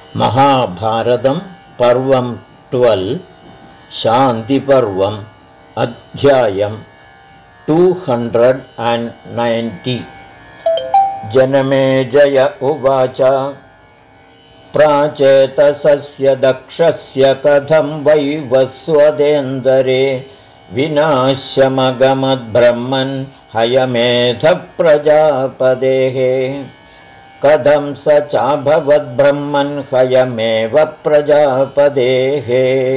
महाभारतं पर्वं 12 शान्तिपर्वम् अध्यायं 290 जनमेजय उवाच प्राचेतसस्य दक्षस्य कथं वै वस्वदेन्दरे विनाश्यमगमद्ब्रह्मन् हयमेधः प्रजापतेः कथं स चाभवद्ब्रह्मन् हयमेव प्रजापतेः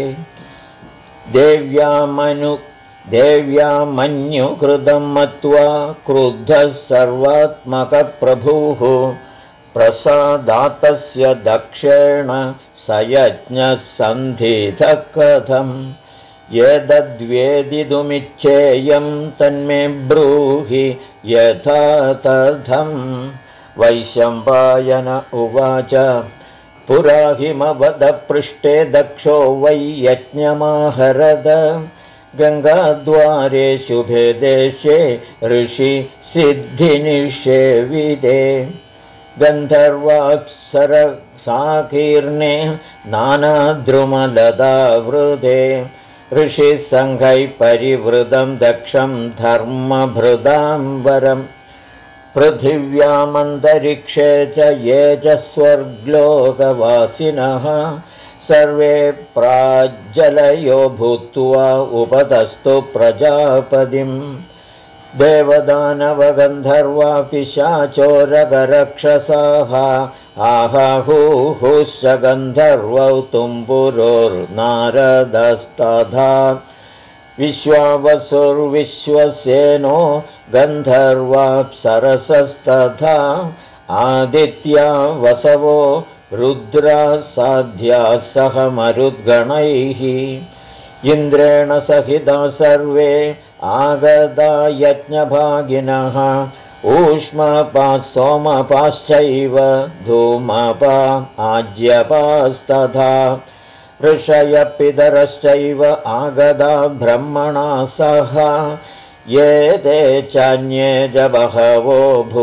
देव्यामन्युकृतं मत्वा क्रुद्धः सर्वात्मकप्रभुः प्रसादातस्य दक्षेण स यज्ञः सन्धितः कथम् एतद्वेदितुमिच्छेयं तन्मे ब्रूहि यथा तथम् वैशम्पायन उवाच पुरा हिमवदपृष्ठे दक्षो वै यज्ञमाहरद गङ्गाद्वारे शुभे देशे ऋषि सिद्धिनिषेविदे गन्धर्वाप्सरसाकीर्णे नानाद्रुमलदावृते ऋषिसङ्घैः परिवृतं दक्षं धर्मभृदाम्बरम् पृथिव्यामन्तरिक्षे च ये च स्वर्ग्लोकवासिनः सर्वे प्राज्जलयो भूत्वा उपतस्तु प्रजापतिम् देवदानवगन्धर्वा पिशाचोरगरक्षसाः आहाहुहुश्च गन्धर्वौ तुम्बुरोर्नारदस्तथा विश्वावसुर्विश्वसेनो गन्धर्वाप्सरसस्तथा आदित्या वसवो रुद्रा साध्या सह मरुद्गणैः इन्द्रेण सहिता सर्वे आगता यज्ञभागिनः ऊष्मपाः सोमपाश्चैव धूमपा आज्यपास्तथा ऋषयपितरश्चैव आगता ब्रह्मणा सह ये ते चान्ये च बहवो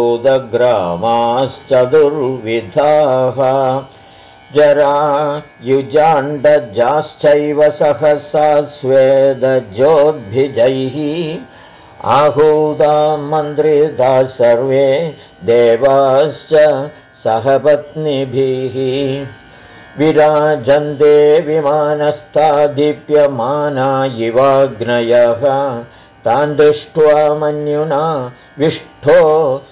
भूतग्रामाश्चतुर्विधाः जरा युजाण्डजाश्चैव सहसा स्वेदजोद्भिजैः आहूता मन्त्रिता सर्वे देवाश्च सहपत्निभिः विराजन्ते विमानस्था दीप्यमाना इवाग्नयः तान् दृष्ट्वा मन्युना विष्ठो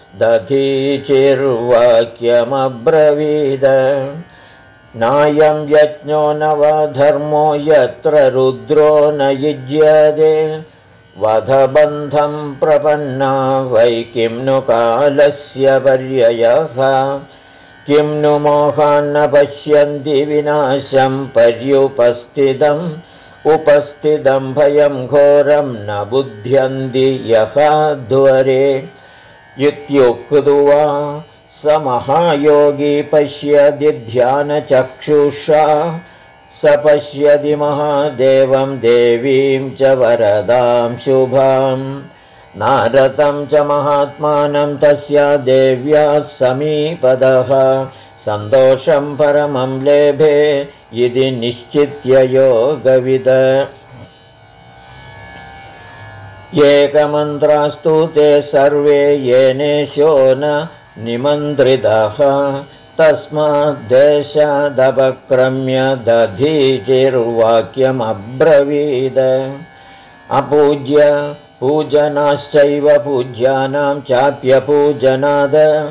दधीचिर्वाक्यमब्रवीद नायं यज्ञो न वा धर्मो यत्र रुद्रो न युज्यते वधबन्धं प्रपन्ना वै किं नु कालस्य पर्ययः किं नु मोहान्न पश्यन्ति विनाशं पर्युपस्थितं भयं घोरं न बुध्यन्ति यः ध्वरे इत्युक्त्वा स महायोगी पश्यति ध्यानचक्षुषा स पश्यति महादेवं देवीं च वरदां शुभां नारदं च महात्मानं तस्या देव्या समीपदः सन्तोषं परमं लेभे इति निश्चित्य योगविद एकमन्त्रास्तु ते सर्वे येनेशो न निमन्त्रितः तस्माद्देशादपक्रम्य दधीचिर्वाक्यमब्रवीद अपूज्य पूजनाश्चैव पूज्यानां चाप्यपूजनाद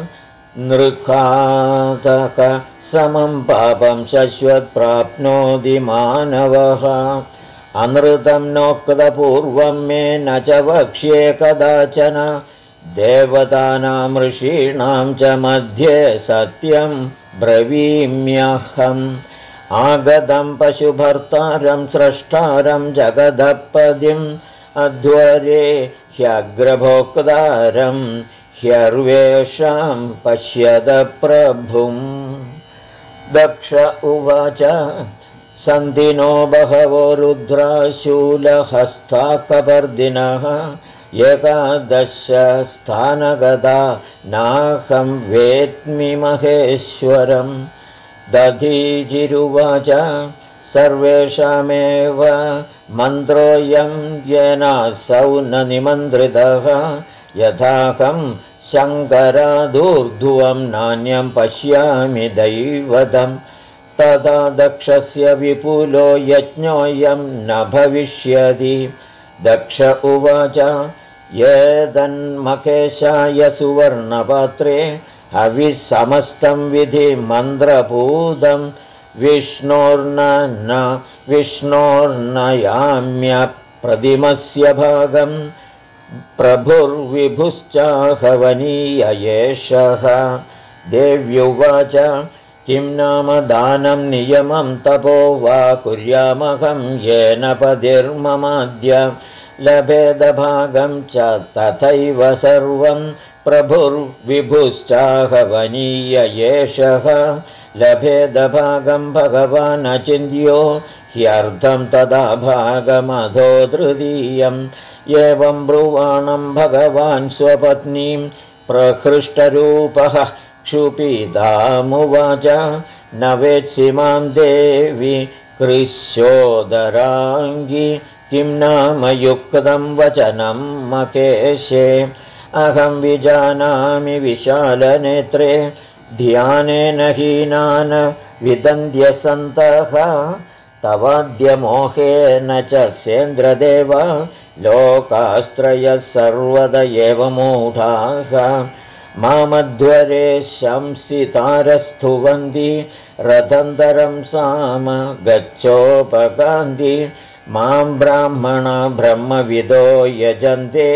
नृकातक समं पापं शश्वत् प्राप्नोति मानवः अनृतं नोक्तपूर्वं मे न च वक्ष्ये कदाचन देवतानां ऋषीणां च मध्ये सत्यं ब्रवीम्यहम् आगतं पशुभर्तारं स्रष्टारं जगदपदिम् अध्वरे ह्यग्रभोक्तारं ह्यर्वेषां पश्यद प्रभुम् दक्ष उवाच सन्धिनो बहवो रुद्राशूलहस्ता कपर्दिनः एकादशस्थानगता नाहं वेत्मि महेश्वरं दधीचिरुवाच सर्वेषामेव मन्त्रोऽयं येनासौ न निमन्त्रितः यथाहं शङ्करादूर्ध्वं नान्यं पश्यामि दैवतम् तदा दक्षस्य विपुलो यज्ञोऽयं न भविष्यति दक्ष उवाच येदन्मकेशाय सुवर्णपात्रे हविस्समस्तं विधि मन्त्रपूतं विष्णोर्नयाम्यप्रतिमस्य भागं प्रभुर्विभुश्चाहवनीय एषः देव्युवाच किं नाम दानं नियमं तपो वा कुर्यामहं येन पतिर्ममाद्य लभेदभागं च तथैव सर्वं प्रभुर्विभुश्चाहवनीय एषः लभेदभागं भगवान् अचिन्त्यो ह्यर्थं तदा भागमधो तृतीयम् एवं ब्रुवाणं भगवान् स्वपत्नीं प्रहृष्टरूपः क्षुपितामुवाच न वेत्सि मां देवि कृश्योदराङ्गी किं नाम युक्तं वचनं मकेशे अहं विजानामि विशालनेत्रे ध्यानेन हीनान् विदन्त्यसन्तः तवाद्यमोहेन च सेन्द्रदेव लोकास्त्रयः सर्वद एव मूढाः मामध्वरे शंसितारस्तुवन्ति रथन्तरं साम गच्छोपकान्ति मां ब्राह्मणा ब्रह्मविदो यजन्ते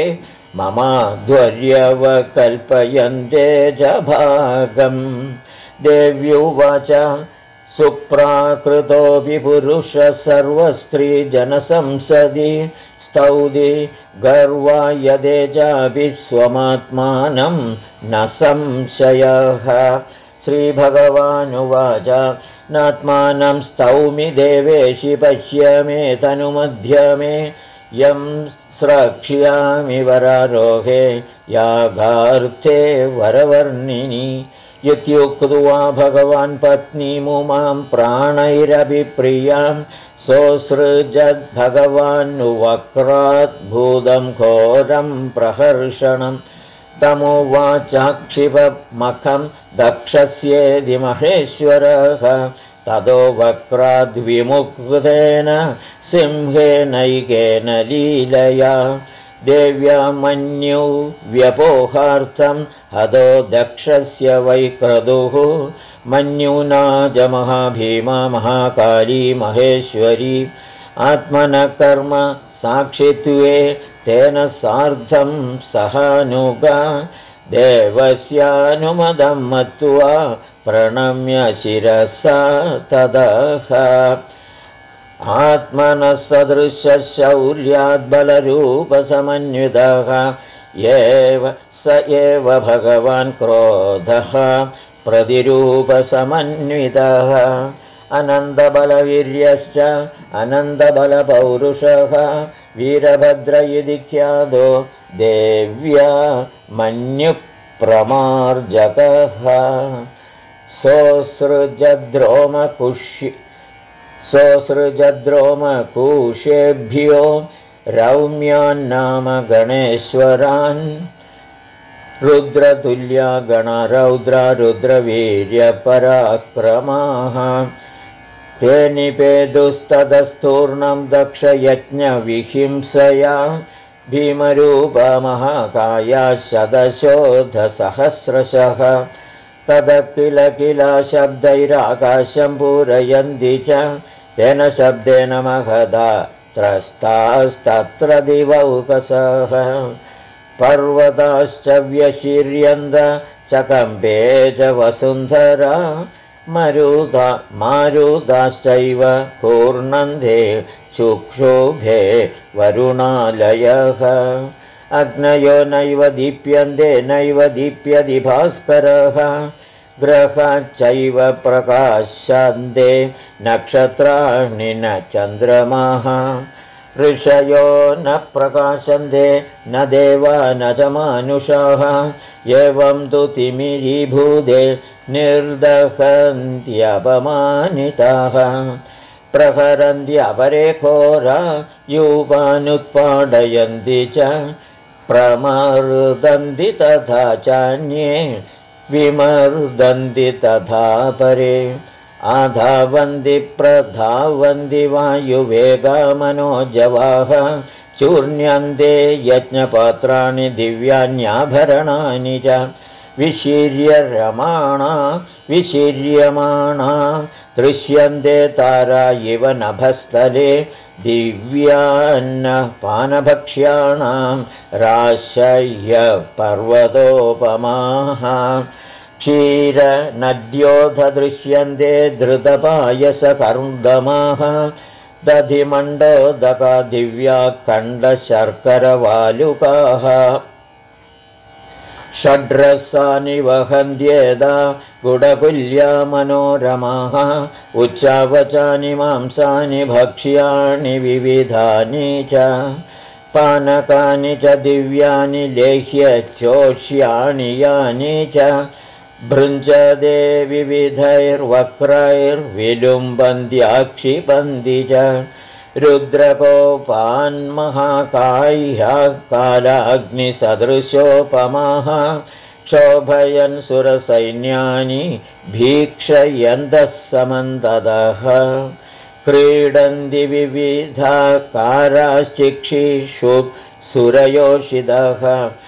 ममाध्वर्यवकल्पयन्ते च भागम् देव्युवाच सुप्राकृतोऽपि पुरुषः सर्वस्त्रीजनसंसदि स्तौति गर्वायदेजापि स्वमात्मानं न संशयः श्रीभगवानुवाच नात्मानं स्तौमि देवेशि पश्य मे तनुमध्यमे यं स्रक्ष्यामि वरारोहे यागार्थे वरवर्णिनि इत्युक्त्वा भगवान् पत्नीमुमां प्राणैरभिप्रियां सोऽसृजद्भगवान्वक्राद्भूतं घोरं प्रहर्षणं तमुवाचाक्षिपमखं दक्षस्येदि महेश्वरः ततो वक्राद्विमुक्तेन सिंहेनैकेन लीलया देव्या मन्यु व्यपोहार्थं हतो दक्षस्य वैक्रतुः मन्युना च महाभीमा महाकाली महेश्वरी आत्मनः कर्म साक्षित्वे तेन सार्धं सहानुगा देवस्यानुमदं मत्वा प्रणम्य शिरसा तदः आत्मनः सदृशशौर्याद्बलरूपसमन्वितः स एव भगवान् क्रोधः प्रतिरूपसमन्वितः अनन्तबलवीर्यश्च अनन्तबलपौरुषः वीरभद्र इति ख्यातो देव्या मन्युप्रमार्जकः सोऽसृजद्रोमकूशेभ्यो रौम्यान्नाम गणेश्वरान् रुद्रतुल्या गणरौद्रा रुद्रवीर्यपराक्रमाः ते निपेदुस्ततस्तूर्णं दक्षयज्ञविहिंसया भीमरूपमहाकाया शतशोधसहस्रशः ततः किल शब्दैराकाशं पूरयन्ति च तेन शब्देन महदा त्रस्तास्तत्र दिवौकसः पर्वताश्च व्यशीर्यन्त चकम्पे च वसुन्धरा मारुताश्चैव कूर्णन्ते शुक्षोभे वरुणालयः अग्नयो नैव दीप्यन्ते नैव दीप्यति भास्करः ग्रहाश्चैव प्रकाशन्ते नक्षत्राणि न चन्द्रमाः ऋषयो न प्रकाशन्ते न देवा न च मानुषाः एवं तु तिमिरीभूते निर्दहन्त्यपमानिताः प्रहरन्त्यपरे घोरा यूपानुत्पादयन्ति च प्रमर्दन्ति तथा चान्ये विमर्दन्ति तथा परे आधावन्ति प्रधावन्ति वायुवेगामनोजवाः चूर्ण्यन्ते यज्ञपात्राणि दिव्यान्याभरणानि च विशीर्यमाणा दृश्यन्ते तारा इव नभस्थले दिव्यान्नपानभक्ष्याणां राशय्य पर्वतोपमाः क्षीरनद्योध दृश्यन्ते धृतपायसकर्दमाः दधिमण्डोदका दिव्या खण्डशर्करवालुकाः षड्रसानि वहन्त्येदा गुडकुल्या मनोरमाः उच्चावचानि मांसानि भक्ष्याणि विविधानि च पानकानि च दिव्यानि लेह्यचोष्याणि यानि च भृञ्जते विविधैर्वक्रैर्विलुम्बन्त्याक्षिपन्ति च रुद्रकोपान्महाकाह्यः कालाग्निसदृशोपमाः क्षोभयन् सुरसैन्यानि भीक्षयन्तः समन्ततः क्रीडन्ति विविधाकाराश्चिक्षिषु सुरयोषितः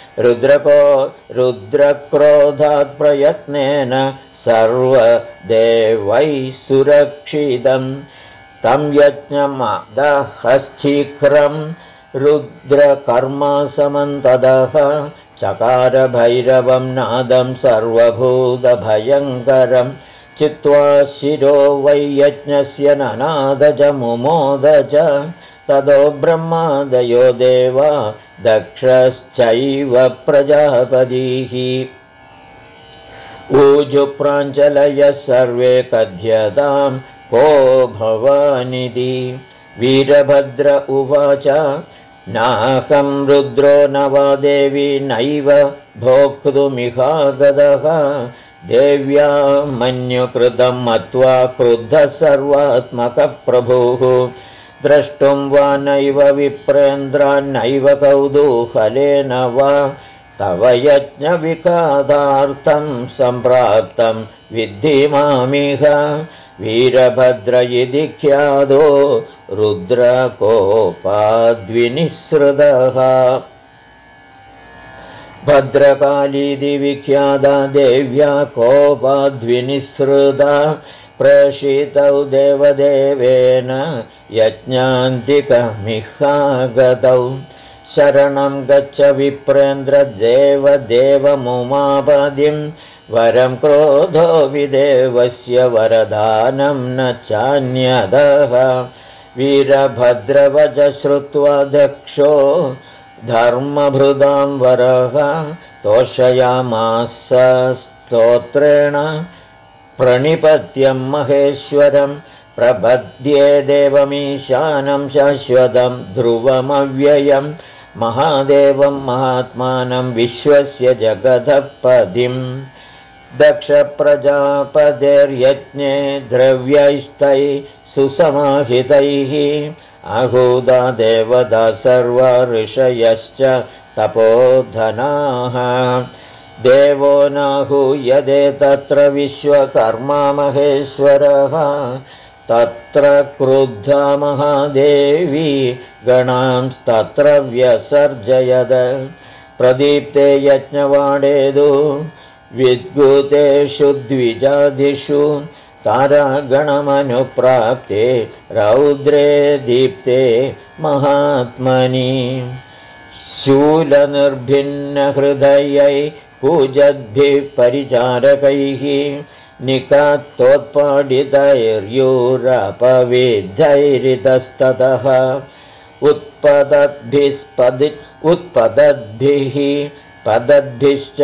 रुद्रक्रोधात् प्रयत्नेन सर्वदेवैः सुरक्षितम् तं यज्ञमदहश्चीघ्रं रुद्रकर्मा समन्ततः चकार भैरवं नादं सर्वभूतभयङ्करं चित्वा शिरो वै यज्ञस्य ननाद च मुमोद च ततो ब्रह्मादयो देवा दक्षश्चैव प्रजापतिः ऊजुप्राञ्जलयः सर्वे कथ्यतां को भवानिति वीरभद्र उवाच नाहं रुद्रो न वा देवी नैव भोक्तुमिहागतः देव्या मन्युकृतं मत्वा क्रुद्धः सर्वात्मकप्रभुः द्रष्टुं वा नैव विप्रेन्द्रान्नैव कौतूहलेन वा तव यज्ञविकादार्थं सम्प्राप्तं विद्धि मामिह वीरभद्र इति ख्यातो रुद्रकोपाद्विनिःसृतः भद्रकालीति विख्याता देव्या कोपाद्विनिःसृता प्रेषितौ देवदेवेन यज्ञान्तिकमिहागतौ शरणं गच्छ विप्रेन्द्र देवदेवमुमापदिं वरं क्रोधो विदेवस्य वरदानं न चान्यदः वीरभद्रवच श्रुत्वा दक्षो धर्मभृदां वरः तोषयामास स्तोत्रेण प्रणिपत्यं महेश्वरं प्रपद्ये देवमीशानं शाश्वतं ध्रुवमव्ययं महादेवं महात्मानं विश्वस्य जगदपदिं दक्षप्रजापतिर्यज्ञे द्रव्यैस्तैः सुसमाहितैः आहूता देवता सर्वा ऋषयश्च तपोधनाः देवो नाहूयते तत्र विश्वकर्मा महेश्वरः तत्र क्रुद्धा महादेवी गणांस्तत्र व्यसर्जयद प्रदीप्ते यज्ञवाडेदु विद्युतेषु द्विजादिषु तारागणमनुप्राप्ते रौद्रे दीप्ते महात्मनि शूलनिर्भिन्नहृदयै पूजद्भिः परिचारकैः निकात्तोत्पादितैर्यूरपविद्धैरितस्ततः उत्पदद्भिः पदद्भिश्च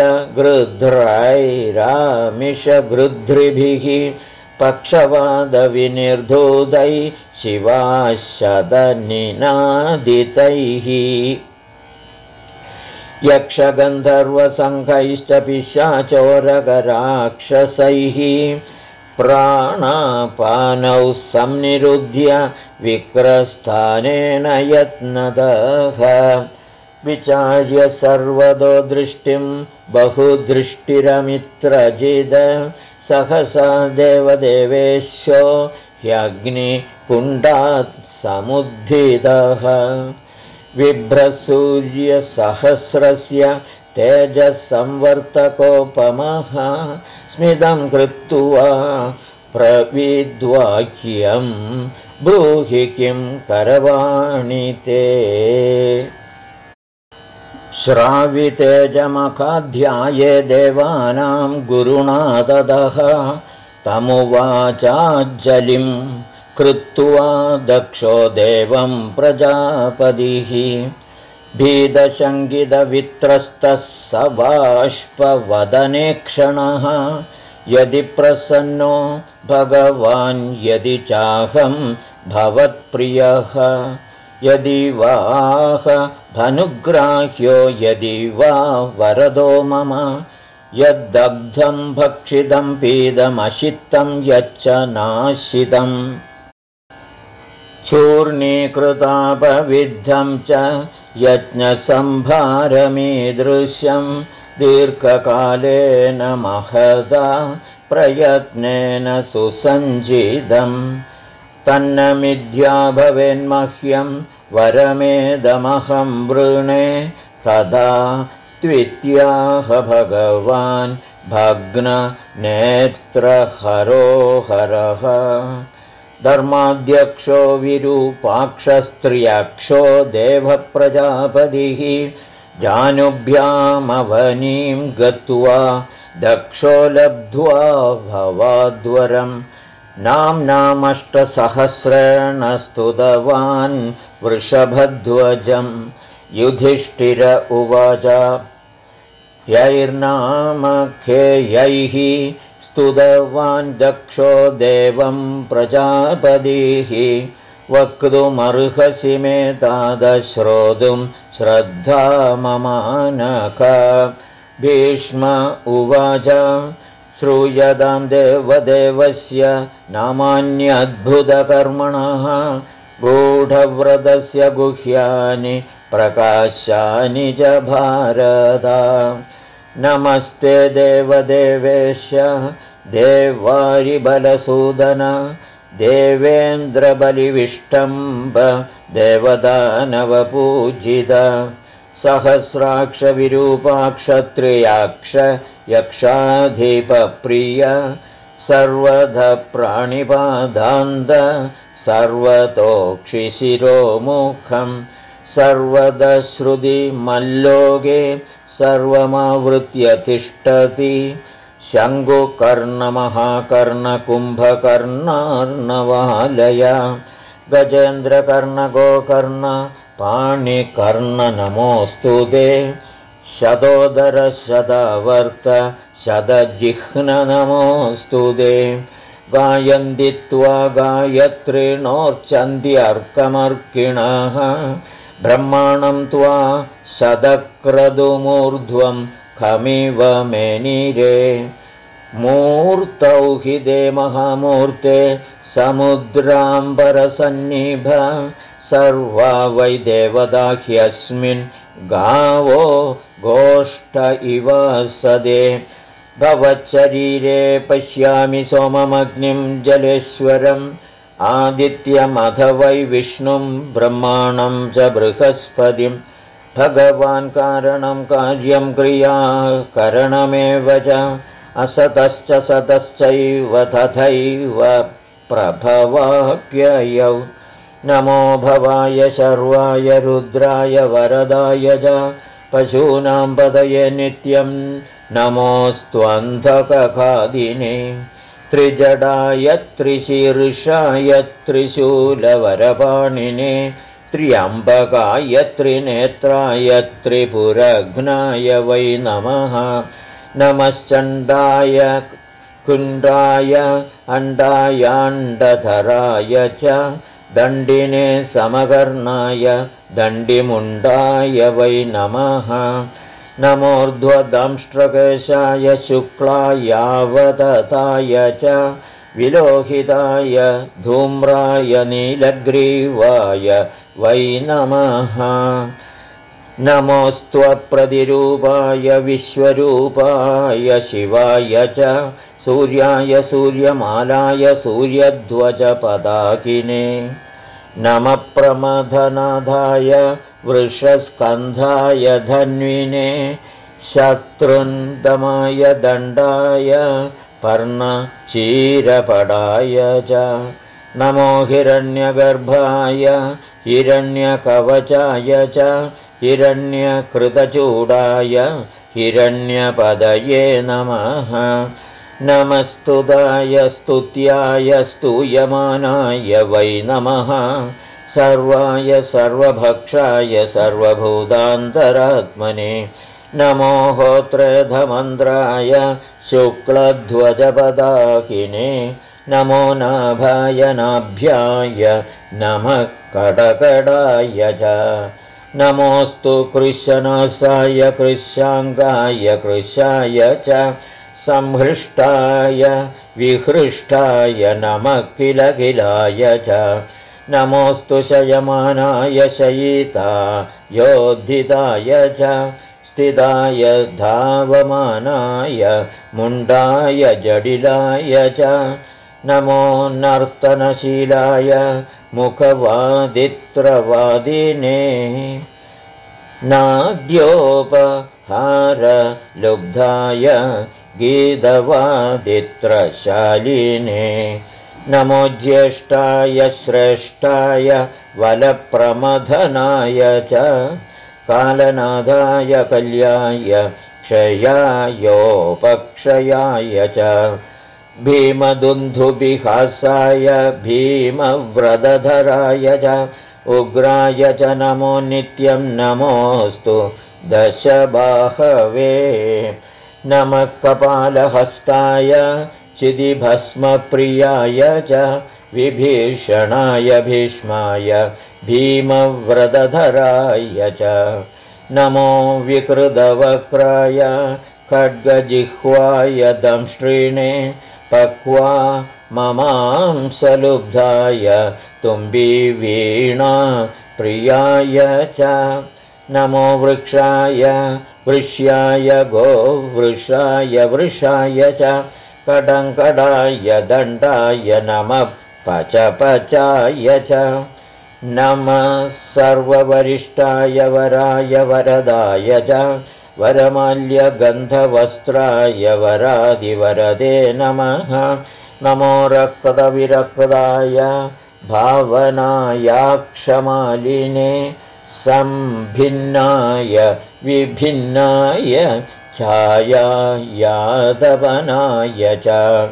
गृध्रैरामिषगृध्रिभिः पक्षवादविनिर्धूतैः शिवाशतनिनादितैः यक्षगन्धर्वसङ्घैश्च पिशाचोरगराक्षसैः प्राणापानौ संनिरुध्य विक्रस्थानेन यत्नतः विचार्य सर्वतो दृष्टिं बहुदृष्टिरमित्रजिद सहसा देवदेवेशो ह्यग्निकुण्डात् समुद्धितः बिभ्रसूर्यसहस्रस्य तेजसंवर्तकोपमः स्मितं कृत्वा प्रविद्वाक्यं ब्रूहि किं करवाणि ते श्रावितेजमखाध्याये देवानां गुरुणा ततः तमुवाचाज्जलिं कृत्वा दक्षो देवं प्रजापतिः भीतशङ्कितवित्रस्तः स बाष्पवदने क्षणः यदि प्रसन्नो भगवान् यदि चाहं भवत्प्रियः यदि वाह धनुग्राह्यो यदि वा वरदो मम यद्दग्धं भक्षितं पीदमशितं यच्च नाशितम् चूर्णीकृतापविद्धं च यज्ञसंभारमीदृश्यं दीर्घकालेन महदा प्रयत्नेन सुसञ्जितं तन्न मिथ्या भवेन्मह्यं वरमेदमहं वृणे तदा त्वित्याह भगवान् भग्ननेत्रहरोहरः धर्माध्यक्षो विरूपाक्षस्त्र्यक्षो देवप्रजापतिः जानुभ्यामवनीं गत्वा दक्षो लब्ध्वा भवाद्वरं नाम्नामष्टसहस्रेण स्तुतवान् वृषभध्वजं युधिष्ठिर उवाच यैर्नामखेयैः स्तुतवान् दक्षो देवं प्रजापतिः वक्तुमर्हसि मे तादश्रोतुं श्रद्धा ममानक भीष्म उवाच श्रूयतां देवदेवस्य नामान्यद्भुतकर्मणः गूढव्रतस्य गुह्यानि प्रकाशानि च भारत नमस्ते देवदेवेश देवारिबलसूदन देवेन्द्रबलिविष्टम्ब देवदानवपूजित सहस्राक्षविरूपाक्षत्रियाक्ष यक्षाधिपप्रिय सर्वधा प्राणिपादान्त सर्वतोक्षिशिरोमुखं सर्वदश्रुतिमल्लोके सर्वमावृत्य तिष्ठति शङ्कुकर्णमहाकर्णकुम्भकर्णार्णवालय गजेन्द्रकर्णगोकर्ण पाणिकर्ण नमोऽस्तु ते शतोदरशतवर्त शतजिह्न नमोऽस्तु ते गायन्ति त्वा गायत्रीणोर्चन्त्यर्कमर्किणः ब्रह्माणं त्वा शतक्रतुमूर्ध्वं खमिव मेनिरे मूर्तौ हि दे महामूर्ते समुद्राम्बरसन्निभ सर्वा वै देवता ह्यस्मिन् गावो गोष्ठ इव सदे भवच्छरीरे पश्यामि सोममग्निं जलेश्वरम् आदित्यमथ वै विष्णुं ब्रह्माणं च बृहस्पतिं भगवान् कारणं कार्यं क्रिया करणमेव च असतश्च सतश्चैव तथैव प्रभवाप्ययौ नमो भवाय शर्वाय रुद्राय वरदाय च पशूनां पदये नित्यं नमोऽस्त्वन्धकखादिने त्रिजडाय त्रिशीर्षाय त्रिशूलवरपाणिने त्र्यम्बकाय त्रिनेत्राय त्रिपुरघ्नाय वै नमः नमश्चण्डाय कुण्डाय अण्डायाण्डधराय च दण्डिने समकर्णाय दण्डिमुण्डाय वै नमः नमोर्ध्वदंष्ट्रकेशाय शुक्लायावदताय च विलोहिताय धूम्राय नीलग्रीवाय वै नमः। नमोऽस्त्वप्रतिरूपाय विश्वरूपाय शिवाय च सूर्याय सूर्यमालाय सूर्यध्वजपदाकिने नमः प्रमथनाथाय वृषस्कन्धाय धन्विने शत्रुन्दमाय दण्डाय पर्णचीरपडाय च नमो हिरण्यगर्भाय हिरण्यकवचाय च हिरण्यकृतचूडाय हिरण्यपदये नमः। नमस्तुताय स्तुत्याय स्तूयमानाय वै नमः। सर्वाय सर्वभक्षाय सर्वभूतान्तरात्मने नमो होत्रधमन्त्राय शुक्लध्वजपदाकिने नमो नाभाय नाभ्याय नमः कडकडाय च नमोऽस्तु कृशनासाय कृशाङ्गाय कृशाय च संहृष्टाय विहृष्टाय नमः किलकिलाय च नमोऽस्तु शयमानाय शयिता योद्धिताय च स्थिताय धावमानाय मुण्डाय जडिलाय च नमो नर्तनशीलाय मुखवादित्रवादिने नाद्योपहारलुब्धाय गीतवादित्रशालिने नमो ज्येष्ठाय श्रेष्ठाय वलप्रमथनाय च कालनादाय कल्याय क्षयायोपक्षयाय च भीमदुन्धुबिहासाय भीमव्रतधराय च उग्राय च नमो नित्यं नमोऽस्तु दशबाहवे नमः कपालहस्ताय चिदिभस्मप्रियाय च विभीषणाय भीष्माय भीमव्रतधराय च नमो विकृतवक्राय खड्गजिह्वाय दंष्ट्रीणे पक्वा ममांसलुब्धाय तुम्बीवीणा प्रियाय च नमो वृक्षाय वृष्याय गोवृषाय वृषाय च कडङ्कडाय दण्डाय नमः पचपचाय च नमः सर्ववरिष्ठाय वराय वरदाय च वरमाल्यगन्धवस्त्राय वरादिवरदे नमः नमो रक्तविरक्ताय भावनायाक्षमालिने संभिन्नाय विभिन्नाय छायायादवनाय च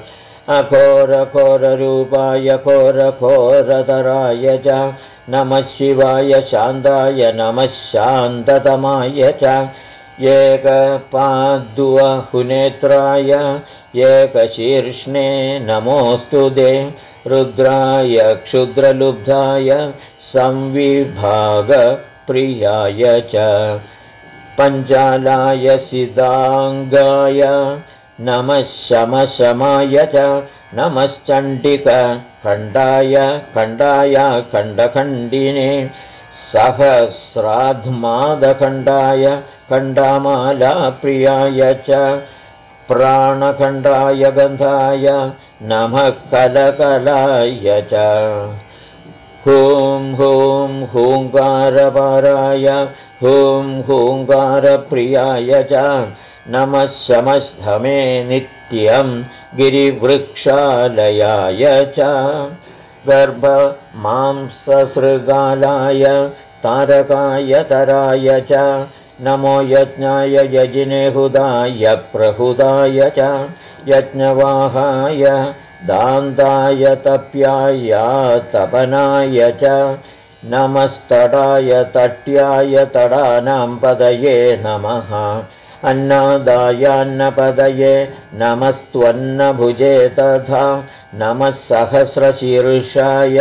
अघोरघोररूपाय घोरघोरतराय च नमः शिवाय शान्ताय नमः शान्ततमाय च एकपाद्वहुनेत्राय एकशीर्ष्णे नमोऽस्तु ते रुद्राय क्षुद्रलुब्धाय संविभागप्रियाय च पञ्चालाय सिदाङ्गाय नमः शमशमाय च नमश्चण्डिकखण्डाय खण्डाय खण्डखण्डिने सहस्राध्मादखण्डाय खण्डामालाप्रियाय च प्राणखण्डाय गन्धाय नमः कलकलाय च हुं हुं हुङ्कारपाराय हुं हुङ्कारप्रियाय च नमः शमस्थमे नित्यं गिरिवृक्षालयाय च गर्भमांससृगालाय तारकाय तराय च नमो यज्ञाय यजिने हुदाय प्रहुदाय च यज्ञवाहाय दान्ताय तप्याय तपनाय च नमस्तडाय तट्याय तडानां पदये नमः अन्नादायान्नपदये नमस्त्वन्नभुजे तथा नमः सहस्रशीर्षाय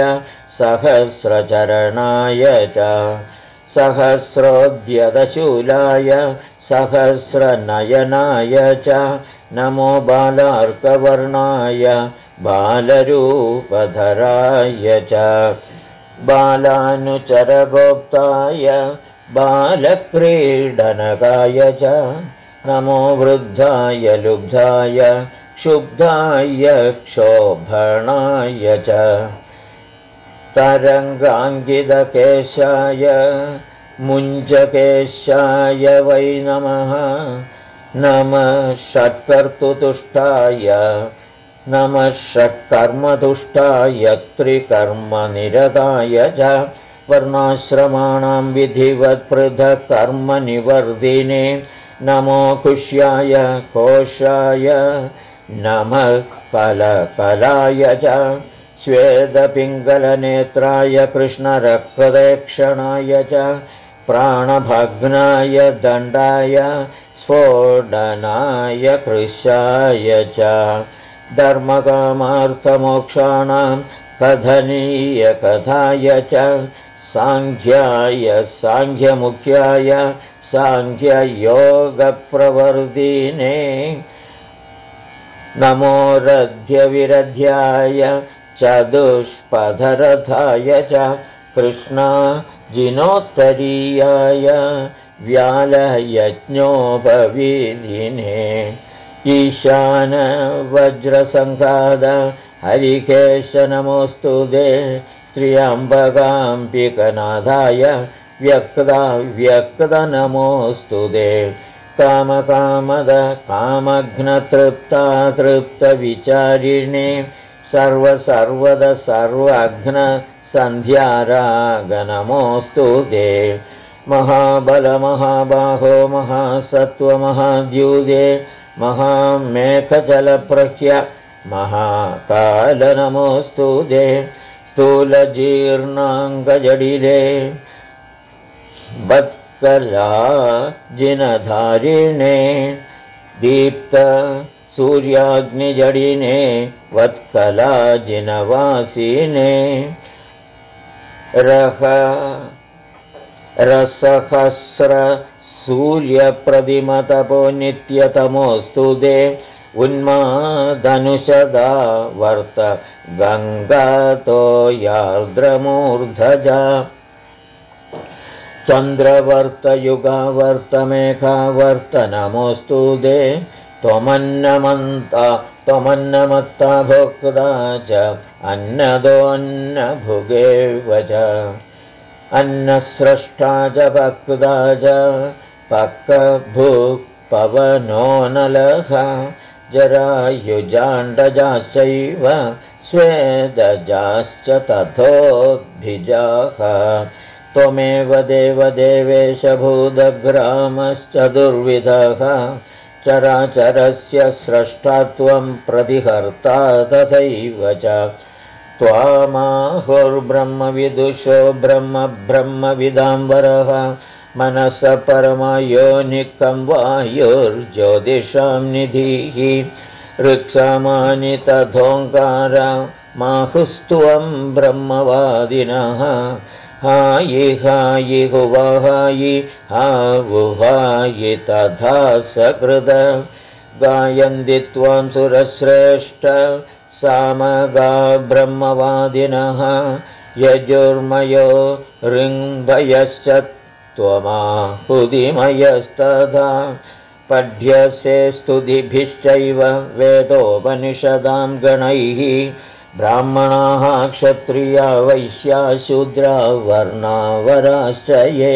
सहस्रचरणाय च सहस्रोद्यतशूलाय सहस्रनयनाय च नमो बालार्कवर्णाय बालरूपधराय च बालानुचरगोप्ताय बालक्रीडनकाय च नमो वृद्धाय लुब्धाय क्षुब्धाय क्षोभणाय च तरङ्गाङ्गितकेशाय मुञ्जकेशाय वै नमः नमः षट्कर्तुतुष्टाय नमः षट्कर्मतुष्टाय त्रिकर्मनिरताय च वर्णाश्रमाणां विधिवत् पृथक् कर्मनिवर्धिने नमो कुश्याय कोशाय नमः कलकलाय च श्वेतपिङ्गलनेत्राय कृष्णरक्तदेक्षणाय च प्राणभग्नाय दण्डाय स्फोटनाय कृशाय च धर्मकामार्थमोक्षाणां कथनीयकथाय च साङ्ख्याय साङ्ख्यमुख्याय साङ्ख्ययोगप्रवर्धिने नमो रथ्यविरध्याय चतुष्पथरथाय च कृष्णाजिनोत्तरीयाय व्यालयज्ञोपवीधिने ईशानवज्रसङ्घात हरिकेश नमोऽस्तु ते त्र्यम्बकाम्बिकनाथाय व्यक्तनमोऽस्तु ते कामकामद कामघ्नतृप्ता तृप्तविचारिणे सर्वसर्वद सर्वाघ्नसन्ध्यारागनमोऽस्तु ते महाबलमहाबाहो महासत्त्वमहाद्युदे महामेखचलप्रख्य महाकालनमोऽस्तु ते स्थूलजीर्णाङ्गजडिले वत्कलाजिनधारिणे दीप्तसूर्याग्निजडिने वत्कलाजिनवासिने रसहस्रसूर्यप्रतिमतपो नित्यतमोऽस्तु ते उन्मादनुषदा वर्त गङ्गातो यार्द्रमूर्धजा चन्द्रवर्तयुगावर्तमेघावर्त नमोऽस्तु ते त्वमन्नमत्ता भोक्ता च अन्नदोऽन्नभुगेव च अन्नस्रष्टा च भक्ता च पक्कभुक् पवनो नलः जरायुजाण्डजाश्चैव स्वेदजाश्च तथोद्भिजाः त्वमेव देवदेवेश भूतग्रामश्चतुर्विधः चराचरस्य स्रष्टा त्वं प्रतिहर्ता तथैव च त्वामाहुर्ब्रह्मविदुषो ब्रह्मविदाम्बरः मनसः परमयोनिकं वायुर्ज्योतिषां निधिः ऋक्षमानि तथोङ्कार माहुस्त्वं ब्रह्मवादिनः हायि हायि हुवाहायि हावुहायि तथा सकृत गायन्ति त्वां सुरश्रेष्ठ सामगा ब्रह्मवादिनः यजुर्मयो ऋङ्भयश्च त्वमाहुतिमयस्तथा पठ्यसे स्तुतिभिश्चैव वेदोपनिषदां गणैः ब्राह्मणाः क्षत्रिया वैश्या शूद्रा वर्णावराश्च ये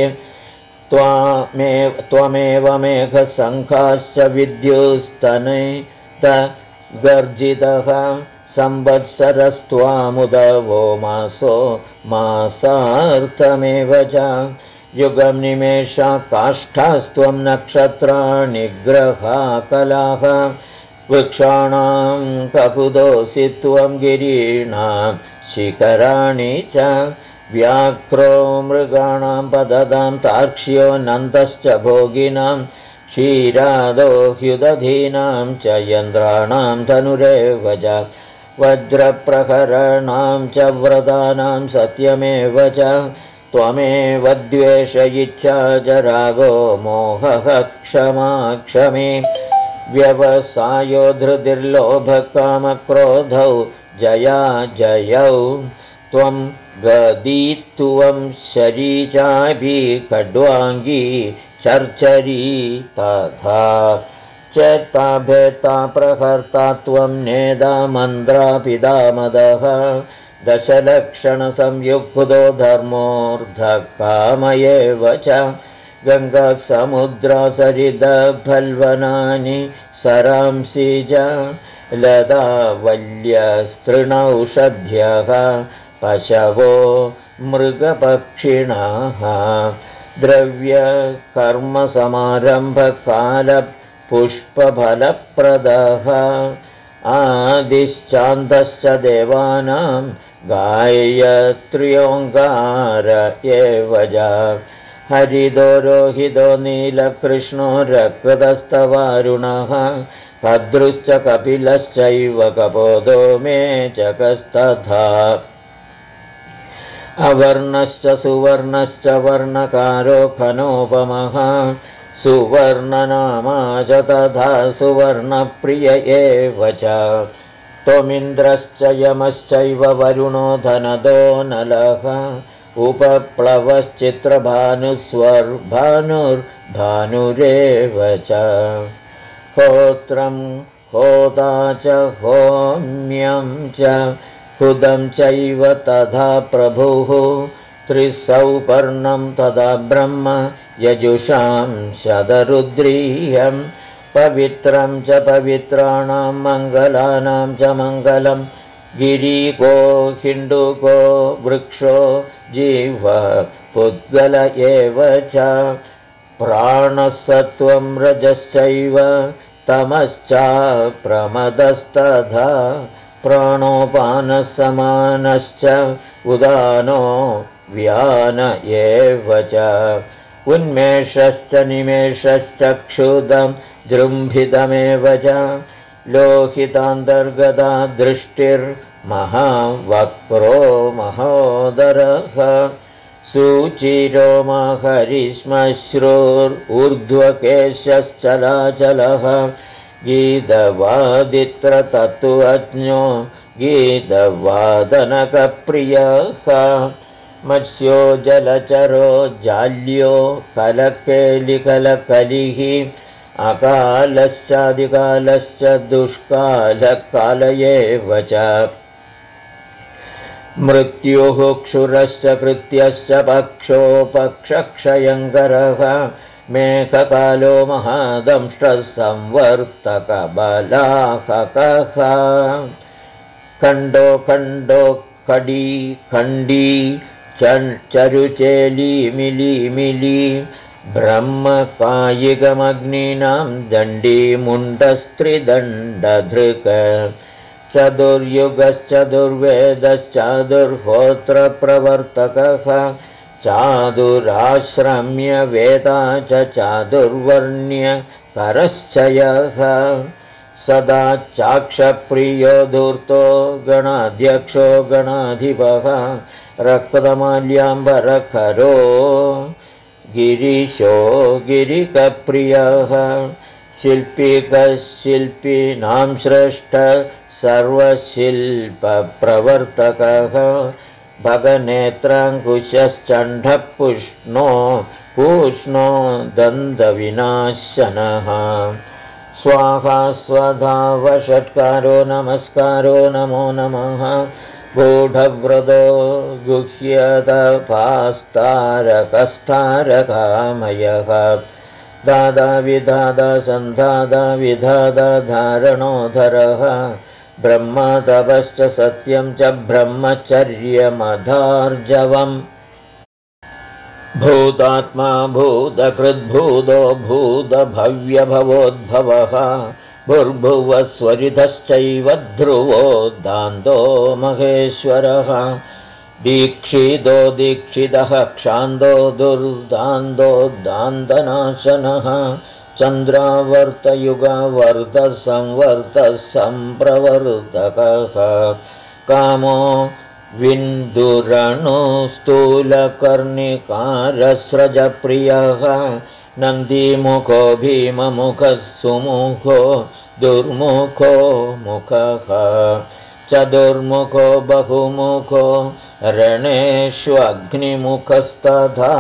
त्वमेव मेघसङ्घाश्च विद्युस्तनैत गर्जितः संवत्सरस्त्वामुदवो मासो मासार्थमेव च युगं निमेषा काष्ठास्त्वं नक्षत्राणि ग्रहा कलाः वृक्षाणां ककुदोऽसि त्वं गिरीणां शिखराणि च व्याघ्रो मृगाणां पददां तार्क्ष्यो नन्दश्च भोगिनां क्षीरादो ह्युदधीनां च यन्द्राणां धनुरेव च वज्रप्रहराणां च व्रतानां सत्यमेव च त्वमेव द्वेष इच्छा च रागो मोहः क्षमे व्यवसायो धृतिर्लोभकामक्रोधौ जया जयौ त्वं गदित्वं शरीचाभि खड्वाङ्गी चर्चरी तथा चेत्ताभेत्ता प्रहर्ता त्वं नेदा मन्द्रापितामदः दशलक्षणसंयुक्तो धर्मोऽर्धकामयेव च गङ्गासमुद्रासरिदफल्वनानि सरांसि च लतावल्यस्तृणौषध्यः पशवो मृगपक्षिणः द्रव्यकर्मसमारम्भकालपुष्पफलप्रदः आदिश्चान्दश्च देवानां गायत्र्योङ्कार एव च हरिदो रोहितो नीलकृष्णो रक्तस्तवारुणः भद्रुश्च कपिलश्चैव कपोदो मेचकस्तथा अवर्णश्च सुवर्णश्च वर्णकारो खनोपमः सुवर्णनामा च तथा सुवर्णप्रिय एव च त्वमिन्द्रश्च यमश्चैव वरुणो धनदो नलः उपप्लवश्चित्रभानुस्वर्भानुर्भानुरेव च होत्रं होता च होम्यं च हुदं चैव तथा प्रभुः त्रिसौपर्णं तथा ब्रह्म यजुषां शतरुद्रीयं पवित्रं च पवित्राणां मङ्गलानां च मङ्गलं गिरीको हिण्डुको वृक्षो जीव पुद्गल एव च प्राणसत्त्वं रजश्चैव तमश्चाप्रमदस्तथा प्राणोपानसमानश्च उदानो व्यान एव च उन्मेषश्च निमेषश्च क्षुदं जृम्भितमेव च लोहितान्तर्गता दृष्टिर्महावक्रो महोदरः सुचिरोमहरिश्मश्रुर्ऊर्ध्वकेशश्चलाचलः गीतवादित्रतत्त्वज्ञो गीतवादनकप्रियः मत्स्यो जलचरो जाल्यो कलकेलिकलकलिः अकालश्चादिकालश्च दुष्कालकाल एव च मृत्युः क्षुरश्च कृत्यश्च पक्षो पक्षक्षयङ्करः मेघकालो महादंष्ट्रः संवर्तकबलाहकः खण्डो खण्डो खडी खण्डी चरुचेली मिली मिली ब्रह्मकायिकमग्नीनां दण्डीमुण्डस्त्रिदण्डधृक् चतुर्युगश्चतुर्वेदश्चादुर्होत्रप्रवर्तकः चादुराश्रम्य वेदा च चादुर्वर्ण्य करश्चयः सदा चाक्षप्रियो धूर्तो गणाध्यक्षो गणाधिपः रक्तमाल्याम्बरकरो गिरीशो गिरिकप्रियः शिल्पिकशिल्पिनां श्रेष्ठ सर्वशिल्पप्रवर्तकः भगनेत्राङ्कुशश्चण्डः पूष्णो दन्तविनाशनः स्वाहा स्वधा वषट्कारो नमस्कारो नमो नमः गूढव्रतो गुह्यतपास्तारकस्तारकामयः दादा विधादा सन्धादा विधादा धारणोधरः ब्रह्मतपश्च सत्यं च ब्रह्मचर्यमधार्जवम् भूतात्मा भूतकृद्भूतो भूतभव्यभवोद्भवः भुर्भुवस्वरितश्चैव ध्रुवो दान्तो महेश्वरः दीक्षितो दीक्षितः क्षान्तो दुर्दान्तो दान्तनाशनः चन्द्रावर्तयुगावर्तः संवर्तः सम्प्रवर्तकः कामो विन्दुरणुस्थूलकर्णिकारस्रजप्रियः नन्दीमुखो भीममुखः सुमुखो दुर्मुखो मुखः चतुर्मुखो बहुमुखो रणेष्वग्निमुखस्तथा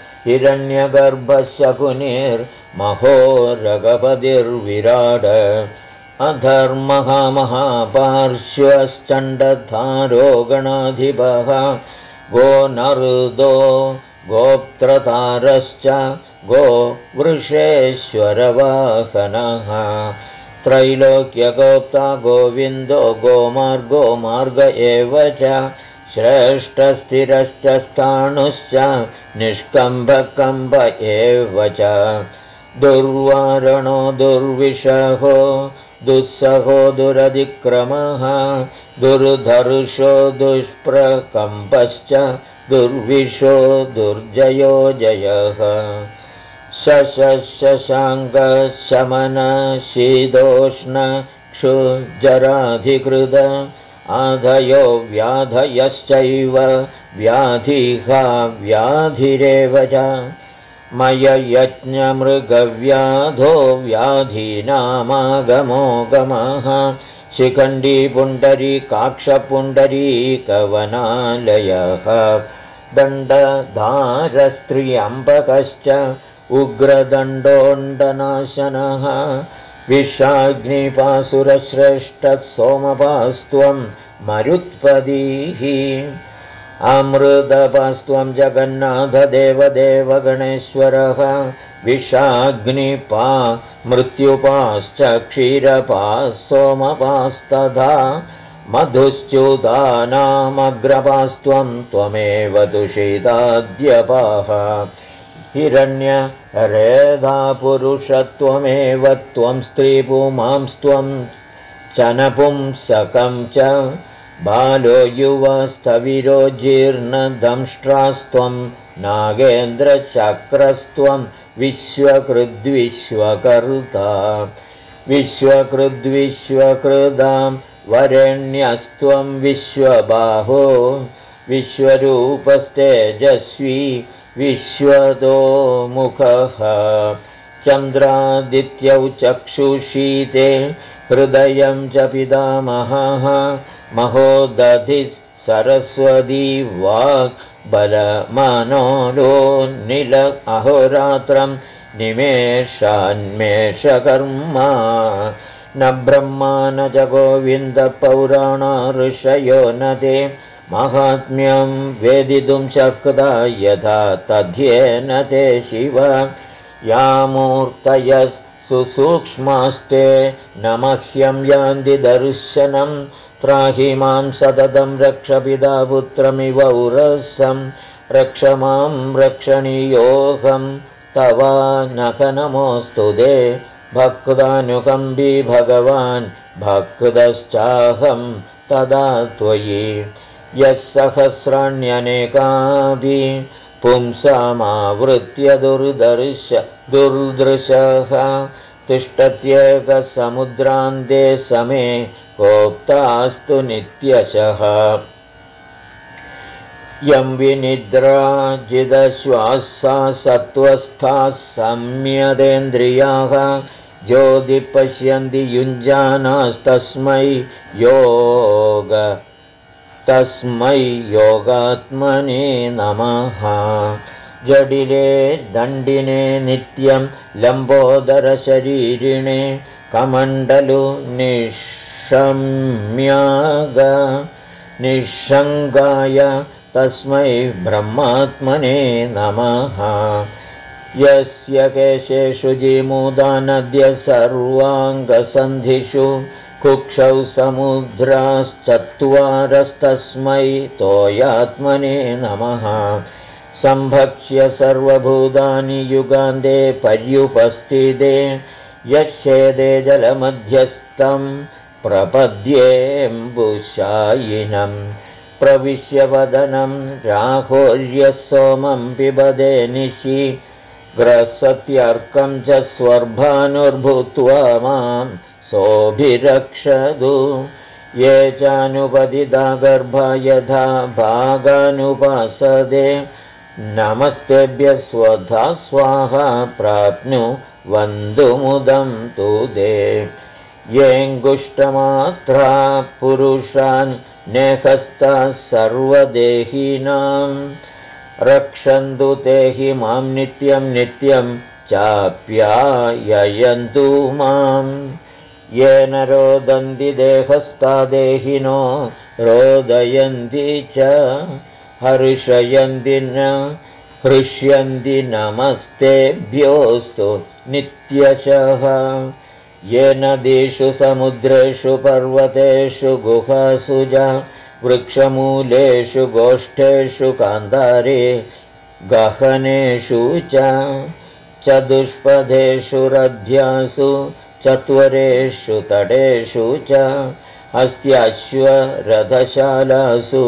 हिरण्यगर्भशकुनिर्महो रघपतिर्विराड अधर्मः महापार्श्वश्चण्डधारो गणाधिपः गोनर्दो गोप्त्रतारश्च गोवृषेश्वरवाहनः त्रैलोक्यगोप्ता गोविन्दो गोमार्गो मार्ग एव च श्रेष्ठस्थिरश्च स्थाणुश्च निष्कम्भकम्भ एव च दुर्वारणो दुर्विषहो दुस्सहो दुरधिक्रमः दुर्धर्षो दुष्प्रकम्पश्च दुर्विषो दुर्जयो जयः शशाङ्कशमनशीतोष्ण क्षुजराधिकृत आधयो व्याधयश्चैव व्याधिहा व्याधिरेव च मययज्ञमृगव्याधो व्याधीनामागमोगमः शिखण्डीपुण्डरीकाक्षपुण्डरीकवनालयः दण्डधारस्त्र्यम्बकश्च उग्रदण्डोण्डनाशनः विषाग्निपासुरश्रेष्ठः सोमपास्त्वं मरुत्पदीः अमृतपास्त्वं जगन्नाथदेवदेव गणेश्वरः विषाग्निपा मृत्युपाश्च क्षीरपाः सोमपास्तथा मधुश्च्युतानामग्रपास्त्वं त्वमेव तुषिताद्यपाः हिरण्यरेधापुरुषत्वमेव त्वं स्त्रीपुमांस्त्वं चनपुंसकं च बालो युवस्तविरो जीर्णदंष्ट्रास्त्वं नागेन्द्रचक्रस्त्वं विश्वकृद्विश्वकर्ता विश्वकृद्विश्वकृदां वरेण्यस्त्वं विश्वबाहो विश्वरूपस्तेजस्वी विश्वतो मुखः चन्द्रादित्यौ चक्षुषीते हृदयं च पितामहः महोदधिः सरस्वती वाक् बलमानोलो नील अहोरात्रं निमेषान्मेषकर्मा न ब्रह्मा न च गोविन्दपौराणा ऋषयो न ते माहात्म्यं वेदितुं शक्ता यथा तथ्येन ते शिव या मूर्तयः सुसूक्ष्मास्ते न मह्यं यान्ति दर्शनं त्राहि मां सततं रक्ष पिता पुत्रमिव उरसं रक्ष मां रक्षणीयोऽहं तवा नखनमोऽस्तु ते भक्तानुकम्बी भगवान् भक्तश्चाहं तदा त्वयि यः सहस्राण्यनेकाभि पुंसामावृत्य दुर्दृशः तिष्ठत्येकसमुद्रान्ते समे कोप्तास्तु नित्यशः यं विनिद्राजिदश्वासा सत्त्वस्थाः संयतेन्द्रियाः ज्योतिपश्यन्ति युञ्जानास्तस्मै योगात्मने नमः जडिले दण्डिने नित्यं लम्बोदरशरीरिणे कमण्डलु निःशङ्गाय तस्मै ब्रह्मात्मने नमः यस्य केशेषु जिमूदानद्य सर्वाङ्गसन्धिषु कुक्षौ समुद्राश्चत्वारस्तस्मै तोयात्मने नमः सम्भक्ष्य सर्वभूतानि युगान्ते पर्युपस्थिते यच्छेदे जलमध्यस्थं प्रपद्येऽम्बुशायिनं प्रविश्य वदनं राघोर्यः सोमं पिबदे निशि ग्रसत्यर्कं च स्वर्भानुर्भूत्वा मां सोऽभिरक्षतु ये चानुपदिता गर्भा यथा भागानुपासते नमस्तेभ्यः स्वधा स्वाहा प्राप्नुवन्तुमुदं तु ते येऽङ्गुष्टमात्रा पुरुषान् नेहस्ताः सर्वदेहिनां रक्षन्तु ते हि मां नित्यं नित्यं चाप्याययन्तु माम् येन रोदन्ति देहस्था देहिनो रोदयन्ति च हर्षयन्ति न हृष्यन्ति नमस्तेभ्योऽस्तु नित्यशः ये नदीषु समुद्रेषु पर्वतेषु गुहासु च वृक्षमूलेषु गोष्ठेषु कान्तारे गहनेषु च चतुष्पदेषु रथ्यासु चत्वरेषु तटेषु च हस्त्याश्वरथशालासु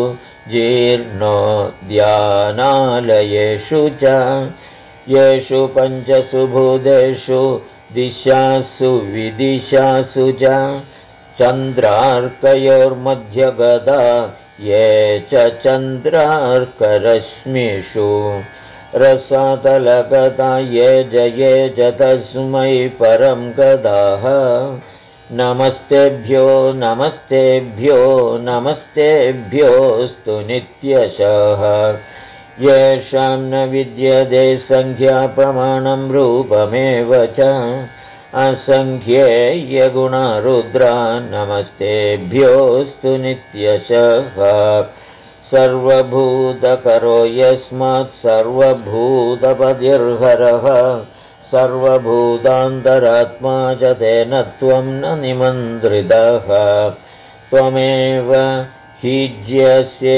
जीर्णोद्यानालयेषु च येषु पञ्चसु भूतेषु दिशासु विदिशासु च चन्द्रार्कयोर्मध्यगता ये च चन्द्रार्करश्मिषु रसातलगता ये च तस्मै परं गदाः नमस्तेभ्यो नमस्तेभ्यो नमस्तेभ्योऽस्तु नित्यशः येषां न विद्यते संख्याप्रमाणं रूपमेव च असंख्येयगुणा रुद्रा नमस्तेभ्योऽस्तु नित्यशः सर्वभूतकरो यस्मात् सर्वभूतपतिर्हरः सर्वभूतान्तरात्मा च तेन त्वं न निमन्त्रितः त्वमेव हीज्यस्य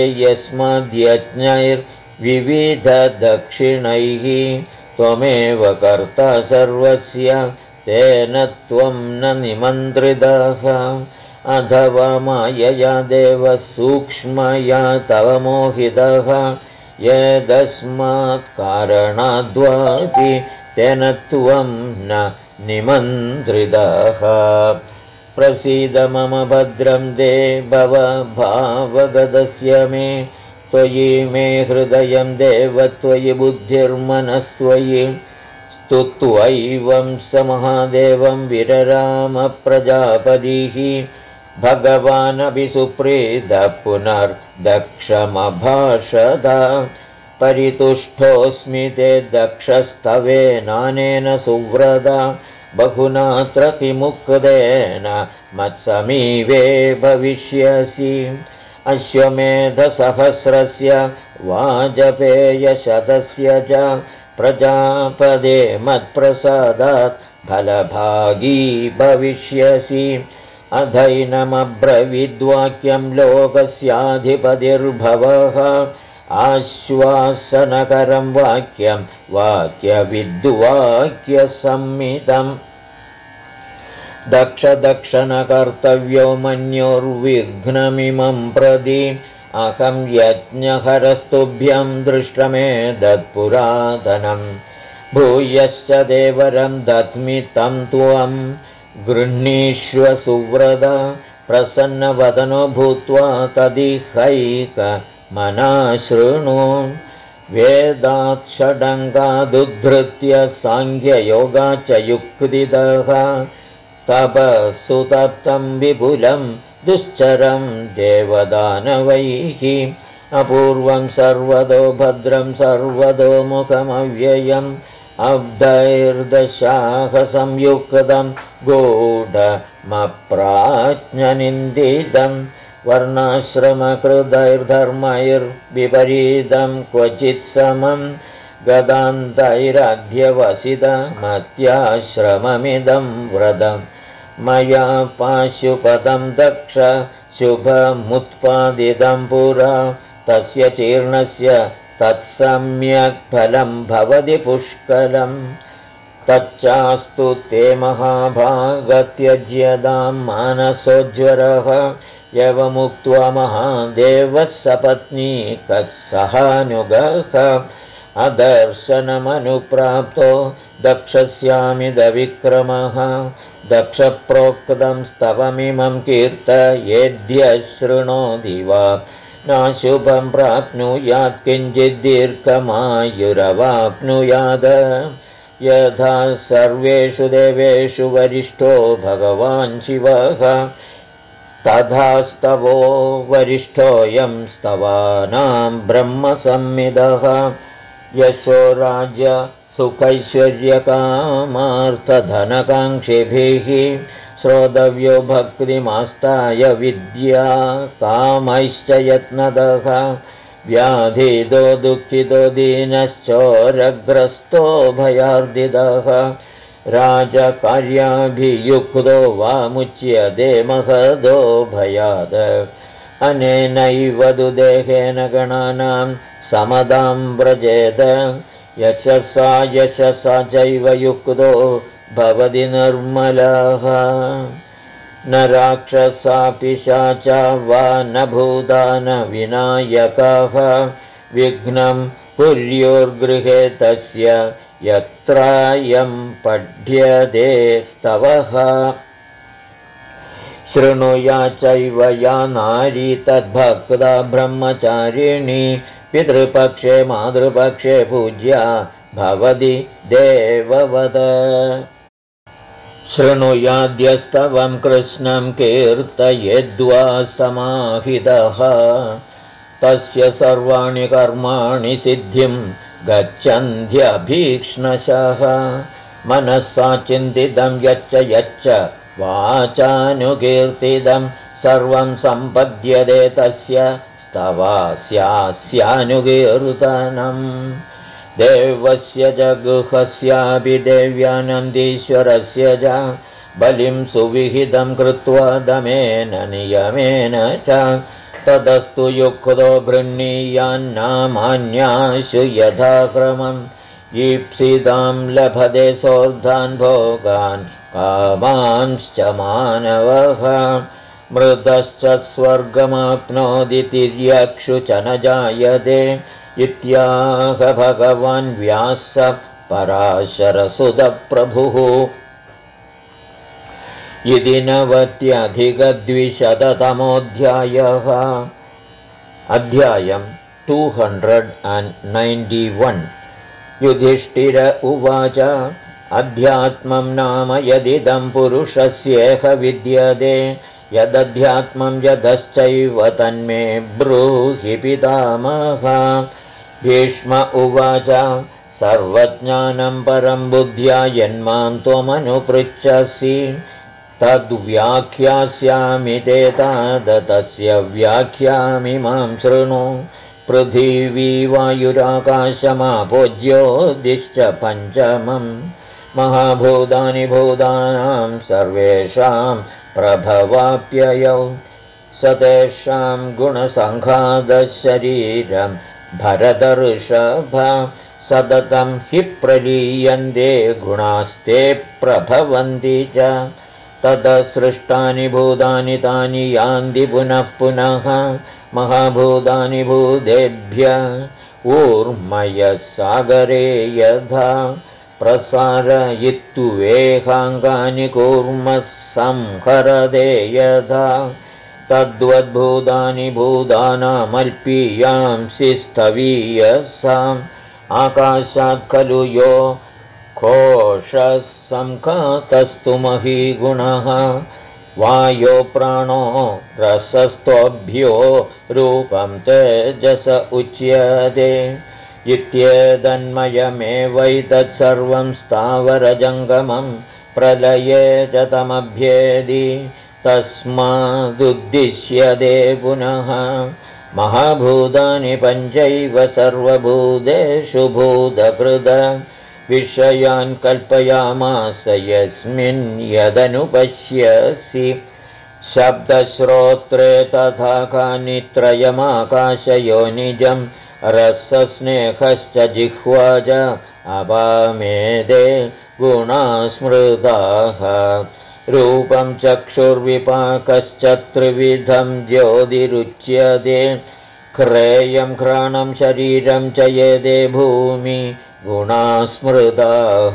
यस्माद्यज्ञैर्विविधदक्षिणैः त्वमेव कर्ता सर्वस्य तेन त्वं न निमन्त्रितः अथवा मायया देव सूक्ष्मया तव मोहितः यदस्मात् कारणाद्वापि तेन त्वं न निमन्त्रितः प्रसीद मम भद्रं देव भावगतस्य मे त्वयि मे हृदयं देव त्वयि बुद्धिर्मनस्त्वयि स्तुत्वैवं स महादेवं विरराम प्रजापतिः भगवानपि सुप्रीतः पुनर्दक्षमभाषत परितुष्टोऽस्मि ते दक्षस्तवेनानेन सुव्रता बहुनात्र किमुक्तेन मत्समीपे भविष्यसि अश्वमेधसहस्रस्य वाजपेयशतस्य च प्रजापदे मत्प्रसादात् फलभागी भविष्यसि अधैनमब्रवीद्वाक्यं लोकस्याधिपतिर्भवः आश्वासनकरं वाक्यं वाक्यविद्वाक्यसंहितम् दक्षदक्षनकर्तव्यो मन्योर्विघ्नमिमं प्रति अहं यज्ञहरस्तुभ्यं दृष्टमेतत्पुरातनं भूयश्च देवरं दद्मि तं त्वं गृह्णीष्व सुव्रत प्रसन्नवदनो भूत्वा तदिहैकमनाशृणु वेदात् षडङ्गादुद्धृत्य साङ्ख्ययोगा च युक्तितः तपसुतप्तं विपुलं दुश्चरं देवदानवैः अपूर्वं सर्वतो भद्रं सर्वतो मुखमव्ययम् अब्धैर्दशाहसंयुक्तं गूढमप्राज्ञनिन्दितं वर्णाश्रमकृतैर्धर्मैर्विपरीतं क्वचित् समं गदान्तैरध्यवसितमत्याश्रममिदं व्रतं मया पाशुपदं दक्ष शुभमुत्पादितं पुरा तस्य चीर्णस्य तत्सम्यक् फलं भवति पुष्कलम् तच्चास्तु ते महाभागत्यज्यदां मानसोज्वरः एवमुक्त्वा महादेवः सपत्नी कत्सहानुगः अदर्शनमनुप्राप्तो दक्षस्यामिदविक्रमः दक्षप्रोक्तं स्तवमिमं कीर्तयेद्य शृणोति वा नाशुभं प्राप्नुयात् किञ्चिद्दीर्घमायुरवाप्नुयात् यथा सर्वेषु देवेषु वरिष्ठो भगवान् शिवः तथा स्तवो वरिष्ठोऽयं स्तवानां ब्रह्मसंविदः यशो राज्य सुखैश्वर्यकामार्थधनकाङ्क्षिभिः श्रोतव्यो भक्तिमास्ताय विद्या कामैश्च यत्नदः व्याधितो दुःखितो दीनश्चोरग्रस्तो भयार्दितः राजकार्याभियुक्तो वा मुच्यते महदो भयात् अनेनैव दुदेहेन गणानां समदां व्रजेत यशसा चैव युक्तो भवति निर्मलः न राक्षसा पिशाचा वा न भूतान विनायकः विघ्नं कुर्युर्गृहे तस्य यत्रायं पठ्यते स्तवः शृणुया चैव या नारी तद्भक्ता ब्रह्मचारिणी पितृपक्षे मातृपक्षे पूज्या भवति देववद शृणुयाद्यस्तवं कृष्णं कीर्तयेद्वा समाहितः तस्य सर्वाणि कर्माणि सिद्धिं गच्छन्त्यभीक्ष्णशः मनसा चिन्तितं यच्च वाचानुकीर्तितं सर्वं सम्पद्यते तस्य स्तवास्यास्यानुकीर्तनम् देवस्य च गुहस्यापि देव्यानन्दीश्वरस्य च बलिं सुविहितं कृत्वा दमेन नियमेन च तदस्तु युक्तो गृह्णीयान्नामान्याशु यथाक्रमम् ईप्सितां लभते सोऽर्धान् भोगान् कामांश्च मानवः मृतश्च स्वर्गमाप्नोति तिर्यक्षु च न जायते इत्याह भगवान् व्यासः पराशरसुतप्रभुः इति 90-द्विशततमोऽध्यायः अध्यायम् 291 युधिष्ठिर उवाच अध्यात्मं नाम यदिदं पुरुषस्येह विद्यते यदध्यात्मं यदश्चैव तन्मे ब्रूहि पितामह भीष्म उवाच सर्वज्ञानं परं बुद्ध्या यन्मां त्वमनुपृच्छसि तद्व्याख्यास्यामि ते तस्य व्याख्यामिमां शृणु पृथिवी वायुराकाशमापोज्योतिश्च पञ्चमम् महाभूतानि भूतानां सर्वेषां प्रभवाप्ययौ सतेषां गुणसङ्घातशरीरं भरतऋषभ सततं हि प्रलीयन्ते गुणास्ते प्रभवन्ति च तदसृष्टानि भूतानि तानि यान्ति पुनः पुनः महाभूतानि भूतेभ्य ऊर्मयः सागरे यथा प्रसारयित्वेहाङ्गानि कूर्मः संहरदे यथा तद्वद्भूतानि भूतानामल्पीयांसि स्थवीयसाम् आकाशात् खलु यो कोशः संकातस्तु महीगुणः वायो प्राणो रसस्तोभ्यो रूपं तेजस उच्यते इत्येतन्मयमेवैतत्सर्वं स्थावरजङ्गमं प्रलये च तमभ्येदि तस्मादुद्दिश्यते पुनः महाभूतानि पञ्चैव सर्वभूतेषु भूतकृत विषयान् कल्पयामास यस्मिन् यदनुपश्यसि शब्दश्रोत्रे तथा कानि त्रयमाकाशयोनिजं रसस्नेहश्च जिह्वा च अपामेदे गुणा स्मृताः रूपं चक्षुर्विपाकश्च त्रिविधं ज्योतिरुच्यते क्रेयं घ्राणं शरीरं च येदे भूमि गुणा स्मृताः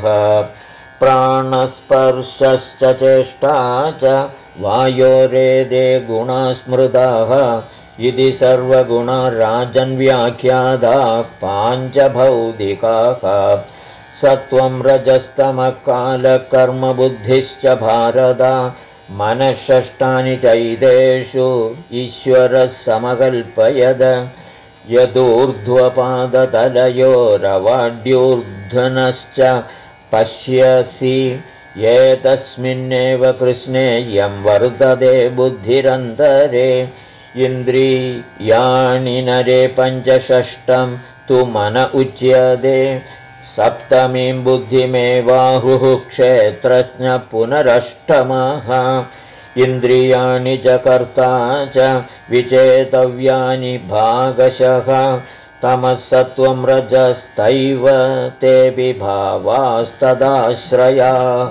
प्राणस्पर्शश्च चेष्टा च वायोरेदे गुणा स्मृताः इति सर्वगुणराजन्व्याख्याताः पाञ्चभौतिकाः सत्त्वं रजस्तमकालकर्मबुद्धिश्च भारत मनःषष्ठानि चैतेषु ईश्वरः समकल्पयद यदूर्ध्वपादतलयोरवाड्यूर्ध्वनश्च पश्यसि एतस्मिन्नेव कृष्णे यं वर्तते बुद्धिरन्तरे इन्द्रियाणि नरे पञ्चषष्ठं तु मन उच्यते सप्तमीं बुद्धिमेवाहुः क्षेत्रज्ञ पुनरष्टमः इन्द्रियाणि च कर्ता च विचेतव्यानि भागशः तमःसत्त्वं रजस्तैव तेऽपि भावास्तदाश्रयाः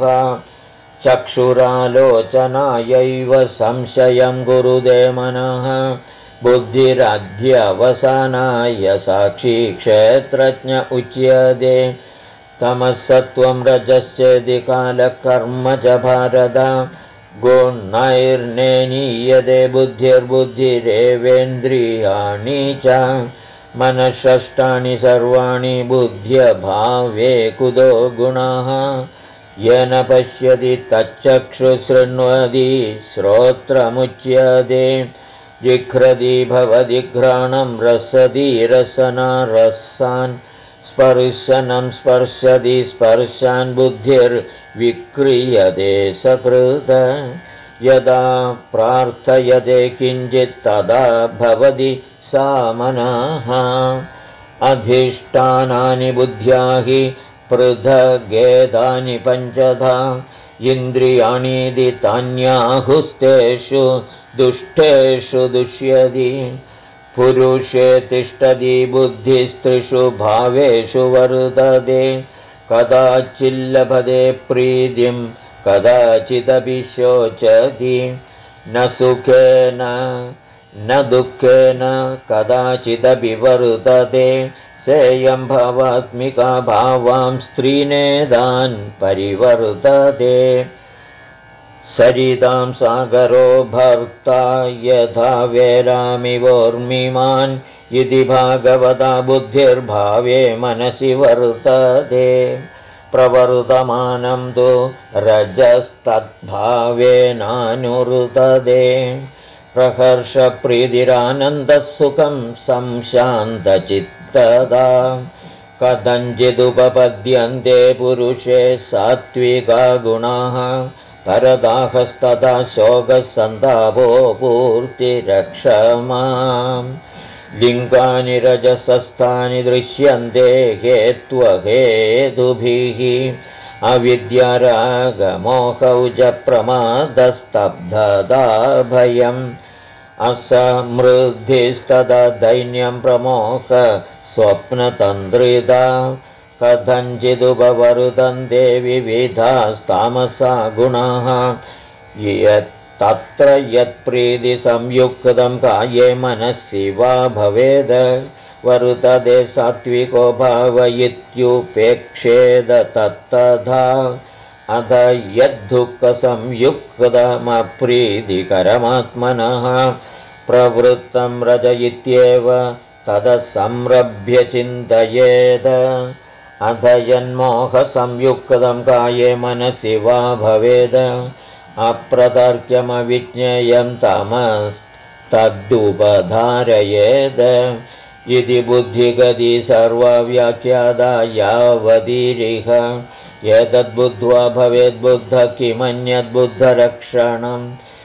चक्षुरालोचनायैव संशयं कुरुते मनः बुद्धिरध्यवसानाय साक्षी क्षेत्रज्ञ उच्यते तमःसत्त्वं रजश्चेति कालकर्म च भारत गुणैर्नेनीयते बुद्धिर्बुद्धिरेवेन्द्रियाणि च मनःषष्ठानि सर्वाणि बुद्ध्यभावे कुतो गुणाः येन पश्यति तच्चक्षुशृण्वति श्रोत्रमुच्यते जिघ्रति भवति घ्राणं रसति रसना रसान् स्पर्शनं स्पर्शति स्पर्शान् बुद्धिर्विक्रियते सकृत यदा प्रार्थयते किञ्चित् तदा भवति सा मनः अधिष्ठानानि बुद्ध्या हि पृथगेतानि पञ्चधा इन्द्रियाणीति तान्याहुस्तेषु दुष्टेषु दुष्यति पुरुषे तिष्ठति बुद्धिस्त्रिषु भावेषु वर्तते कदाचिल्लभते प्रीतिं कदाचिदपि शोचति न सुखेन न दुःखेन कदाचिदपि वर्तते सेयं भवात्मिका भावां स्त्रीनेदान् परिवर्तते सरितां सागरो भर्ता यथा वेलामिवोर्मिमान् इति भागवता बुद्धिर्भावे मनसि वर्तते प्रवर्तमानं तु रजस्तद्भावेनानुवर्तते प्रहर्षप्रीतिरानन्दसुखं संशान्तचित्तदा कथञ्चिदुपपद्यन्ते पुरुषे सात्विका गुणाः परदाहस्तदा शोकसन्तापो पूर्तिरक्षमा लिङ्गानि रजसस्थानि दृश्यन्ते हेत्वहेतुभिः अविद्यारागमोहौ च प्रमादस्तब्धता भयम् असमृद्धिस्तदा दैन्यं प्रमोह स्वप्नतन्द्रिता कथञ्चिदुपवर्तन्ते विविधास्तामसा गुणाः तत्र यत्प्रीतिसंयुक्तं काये मनसि वा भवेद वर्तते सात्विको भाव इत्युपेक्षेद तत्तथा अथ यद्दुःखसंयुक्तमप्रीतिकरमात्मनः प्रवृत्तं रज इत्येव तदसंरभ्य चिन्तयेत् अथ यन्मोहसंयुक्तं काये मनसि वा भवेद अप्रतर्क्यमविज्ञेयं तमस्तदुपधारयेत् इति बुद्धिगति सर्वव्याख्याता यावतीरिह एतद्बुद्ध्वा भवेद्बुद्धः किमन्यद्बुद्धरक्षणं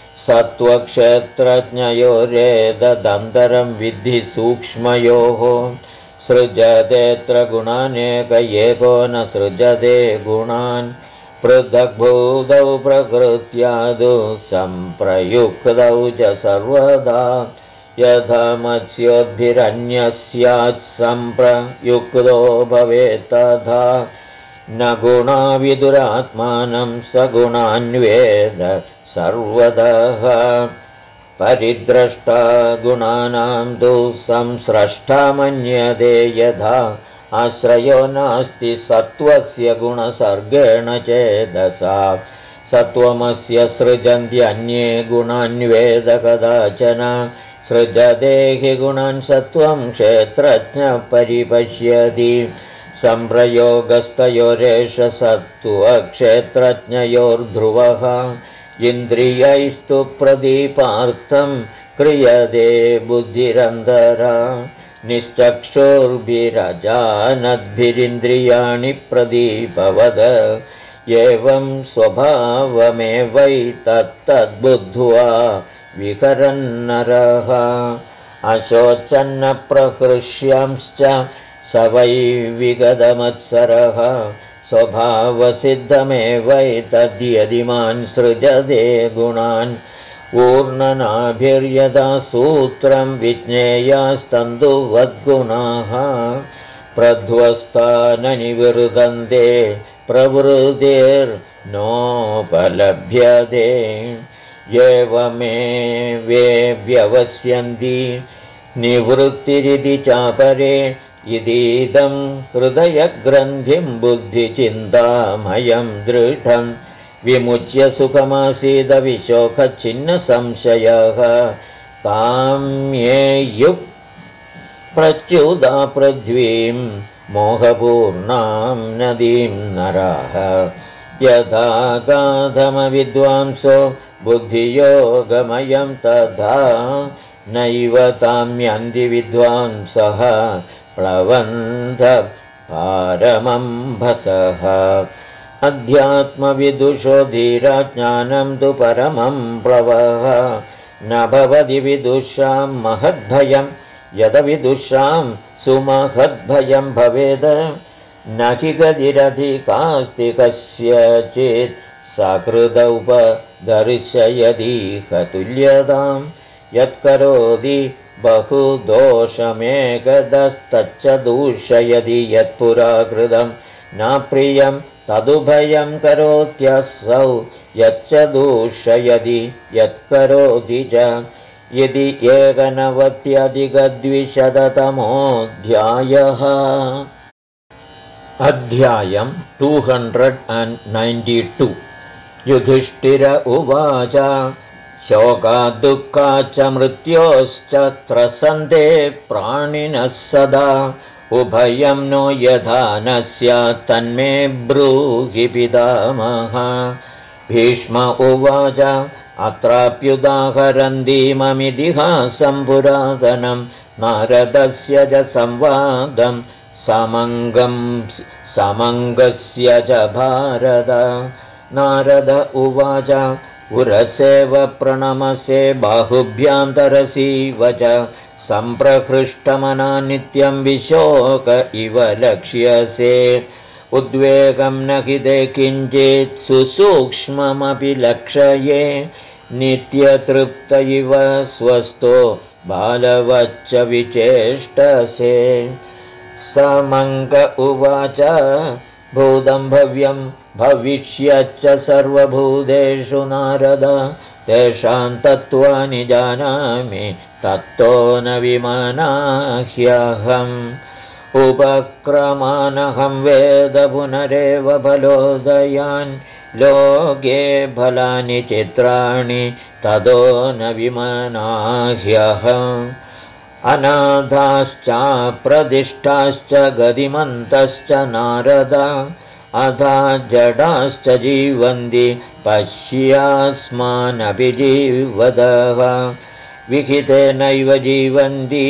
सत्त्वक्षेत्रज्ञयोरेतदन्तरं विद्धि सूक्ष्मयोः सृजतेऽत्र गुणानेक एको न सृजते गुणान् पृथग्भूतौ प्रकृत्यादौ सम्प्रयुक्तौ च सर्वदा यथा मत्स्योद्भिरन्यस्यात् सम्प्रयुक्तो भवेत् तथा न गुणा विदुरात्मानं स गुणान्वेद सर्वतः परिद्रष्टा गुणानां तु संस्रष्टा मन्यते यथा आश्रयो नास्ति सत्त्वस्य गुणसर्गेण चेदसा सत्त्वमस्य सृजन्त्यन्ये गुणान्वेद कदाचन सृजदेहि गुणान् सत्त्वं क्षेत्रज्ञः परिपश्यति सम्प्रयोगस्तयोरेष सत्त्वक्षेत्रज्ञयोर्ध्रुवः इन्द्रियैस्तु प्रदीपार्थं क्रियते बुद्धिरन्तरा निश्चक्षुर्भिरजानद्भिरिन्द्रियाणि प्रदीपवद एवं स्वभावमेवैतत्तद्बुद्ध्वा विहरन्नरः अशोचन्न प्रहृष्यांश्च स वै विगतमत्सरः स्वभावसिद्धमेवैतद्यदिमान् सृजते गुणान् ऊर्णनाभिर्यदा सूत्रं विज्ञेयास्तन्तुवद्गुणाः प्रध्वस्ताननिवृदन्ते प्रवृत्तिर्नोपलभ्यते एवमेवे व्यवस्यन्ति निवृत्तिरिति चापरे इदीदं हृदयग्रन्थिं बुद्धिचिन्तामयं दृढं विमुच्य सुखमासीद विशोकच्छिन्नसंशयः काम्येयुः प्रच्युदा पृथ्वीं मोहपूर्णां नदीं नराः यथा गाधमविद्वांसो बुद्धियोगमयं तथा नैव ताम्यन्ति विद्वांसः प्लवन्त पारमम्भसः अध्यात्मविदुषो धीरा ज्ञानं तु परमं प्लवः न भवति विदुषां महद्भयं यदविदुषां सुमहद्भयं भवेद न हि गतिरधिकास्ति कस्यचित् सकृदौपदर्शयतीह तुल्यतां यत्करोति बहुदोषमेकदस्तच्च दूषयति यत्पुराकृतं नाप्रियं तदुभयं करोत्यसौ यच्च दूषयति यत्करोति च यदि एकनवत्यधिकद्विशततमोऽध्यायः अध्यायं 292 युधिष्ठिर उवाच शोकाद्दुःखाच्च मृत्योश्च त्रसन्ते प्राणिनः सदा उभयं नो यथा न स्यात् तन्मे ब्रूहि पितामह भीष्म उवाच अत्राप्युदाहरन्तीममितिहासं पुरातनं नारदस्य च संवादं समङ्गस्य च भारत नारद उवाच उरसेव प्रणमसे बाहुभ्यां तरसीव च सम्प्रहृष्टमना नित्यं विशोक इव लक्ष्यसे उद्वेगं न हि ते किञ्चित् सुसूक्ष्ममपि लक्षये नित्यतृप्त इव स्वस्थो बालवच्च विचेष्टसे समङ्ग उवाच भूतं भव्यं भविष्यच्च सर्वभूतेषु नारद तेषां तत्त्वानि जानामि तत्तो न विमनाह्यहम् उपक्रमानहं वेद पुनरेव फलोदयान् लोके फलानि चित्राणि ततो न विमनाह्यहम् अनाथाश्चाप्रदिष्टाश्च गतिमन्तश्च नारद अथा जडाश्च जीवन्ति पश्यास्मानपि जीवदः विहितेनैव जीवन्ति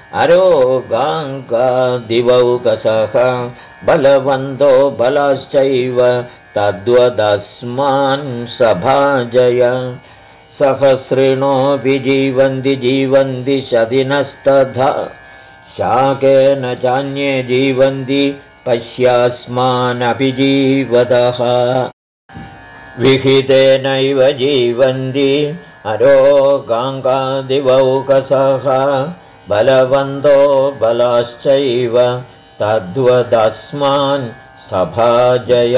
अरोगाङ्कादिवौकसः बलवन्तो बलाश्चैव तद्वदस्मान् सभाजय सहस्रिणोऽपि जीवन्ति शदिनस्तथा शाकेन चान्ये जीवन्ति पश्यास्मानपि जीवदः विहितेनैव जीवन्ति अरोगाङ्कादिवौकसः बलवन्तो बलाश्चैव तद्वदस्मान् सभाजय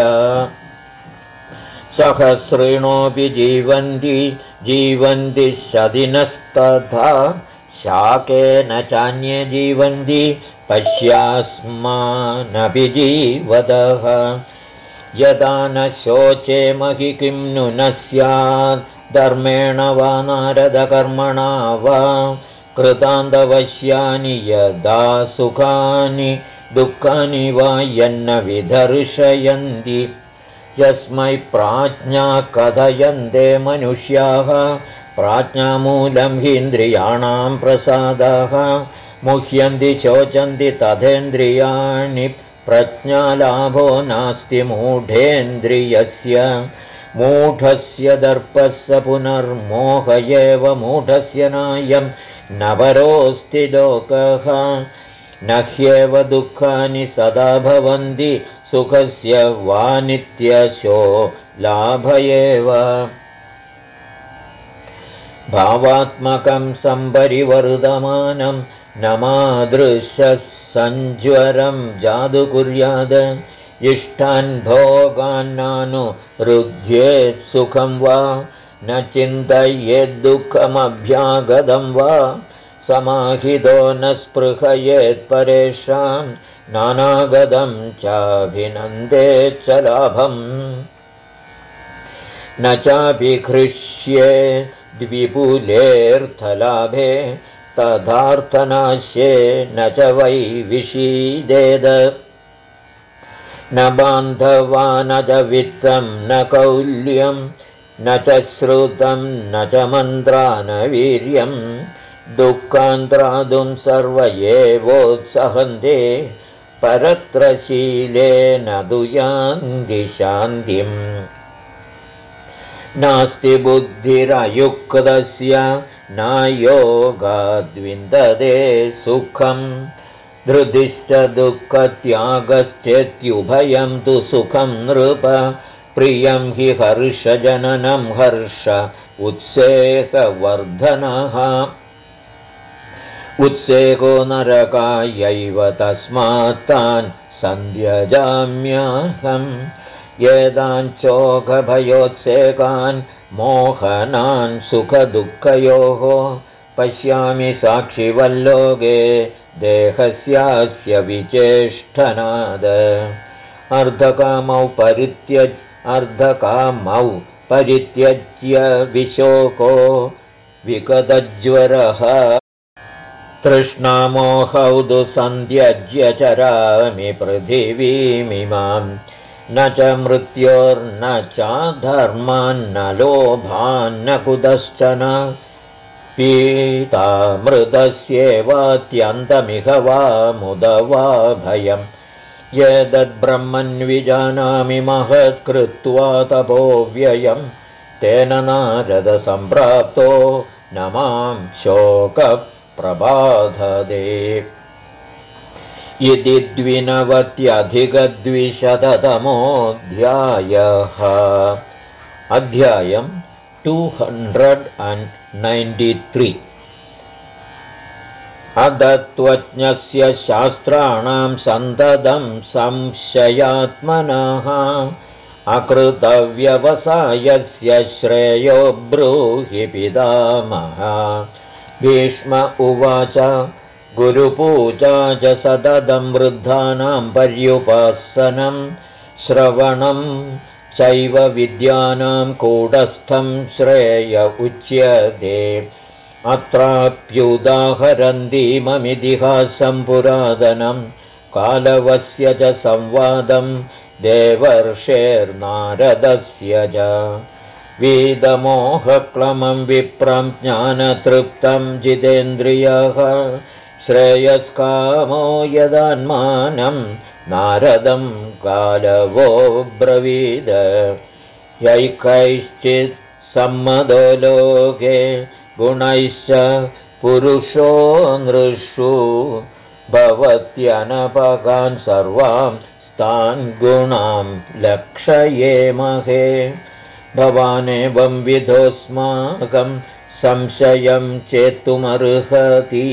सहस्रिणोऽपि जीवन्ति शदिनस्तथा शाकेन चान्ये जीवन्ति पश्यास्मानपि जीवदः यदा न शोचेमहि किं नु न स्यात् धर्मेण वा नारदकर्मणा वा कृतान्तवश्यानि यदा सुखानि दुःखानि वा यन्न विदर्शयन्ति यस्मै प्राज्ञा कथयन्ते मनुष्याः प्राज्ञामूलं हीन्द्रियाणां प्रसादः मुह्यन्ति शोचन्ति तथेन्द्रियाणि प्रज्ञालाभो नास्ति मूढेन्द्रियस्य मूढस्य दर्पस्य पुनर्मोह एव मूढस्य नायं न परोऽस्ति लोकः न ह्येव दुःखानि सदा भवन्ति सुखस्य वा नित्यशो लाभ एव भावात्मकं सम्परिवर्धमानं न मादृशः सञ्ज्वरं जादु कुर्याद इष्टान् भोगान्नानुरुध्येत् सुखं वा न चिन्तयेद्दुःखमभ्यागतं वा समाहितो न स्पृहयेत् परेषां नानागतं चाभिनन्देत् च लाभम् न चाभिहृष्ये द्विपुलेऽर्थलाभे तथार्थनाश्ये न च वै विषीदेद न बान्धवा न च वित्तं न कौल्यं न च श्रुतं न च मन्त्रा न वीर्यं दुःखान्त्रादुं सर्व एवोत्सहन्ते परत्रशीलेन दुयान्ति शान्तिम् नास्ति बुद्धिरयुक्तस्य न योगाद्विन्दते सुखं धृतिश्च दुःखत्यागश्चेत्युभयं तु सुखं नृप प्रियं हि हर्षजननं हर्ष उत्सेहवर्धनः उत्सेहो नरकायैव तस्मात् तान् सन्त्यजाम्यहम् येदाञ्चोकभयोत्सेकान् मोहनान् सुखदुःखयोः पश्यामि साक्षिवल्लोके देहस्यास्य विचेष्टनाद अर्धकामौ परित्यज्य विशोको विगतज्वरः तृष्णामोहौ तु सन्त्यज्य चरामि पृथिवीमिमाम् न च मृत्योर्न चाधर्मान्न लोभान्न कुतश्चन पीतामृतस्येवात्यन्तमिह वा मुद वा भयम् यद्ब्रह्मन्विजानामि महत्कृत्वा तपोव्ययम् तेन नारदसम्प्राप्तो न मां शोकप्रबाधते इति 29,200तमोऽध्यायः अध्यायम् 293 अदत्वज्ञस्य शास्त्राणां सन्ततं संशयात्मनः अकृतव्यवसायस्य श्रेयो ब्रूहि पितामह भीष्म उवाच गुरुपूजा च सततं वृद्धानां पर्युपासनं श्रवणं चैव विद्यानां कूटस्थं श्रेय उच्यते अत्राप्युदाहरन्तीममितिहासं पुरातनं कालवस्य च संवादं देवर्षेर्नारदस्य च वेदमोहक्लमं विप्रं ज्ञानतृप्तं जितेन्द्रियः श्रेयस्कामो यदान्मानं नारदं कालवो ब्रवीद यैकैश्चित् सम्मदो लोके गुणैश्च पुरुषो नृषु भवत्यनपगान् सर्वां तान् गुणां लक्षयेमहे भवानेवं विधोऽस्माकं संशयं चेत्तुमर्हति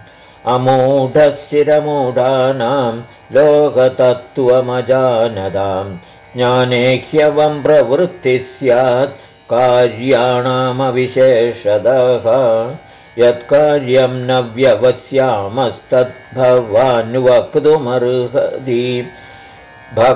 अमूढस्थिरमूढानां लोकतत्त्वमजानतां ज्ञाने ह्यवं प्रवृत्तिः स्यात् कार्याणामविशेषतः यत्कार्यं न व्यवस्यामस्तद्भवान् वक्तुमर्हति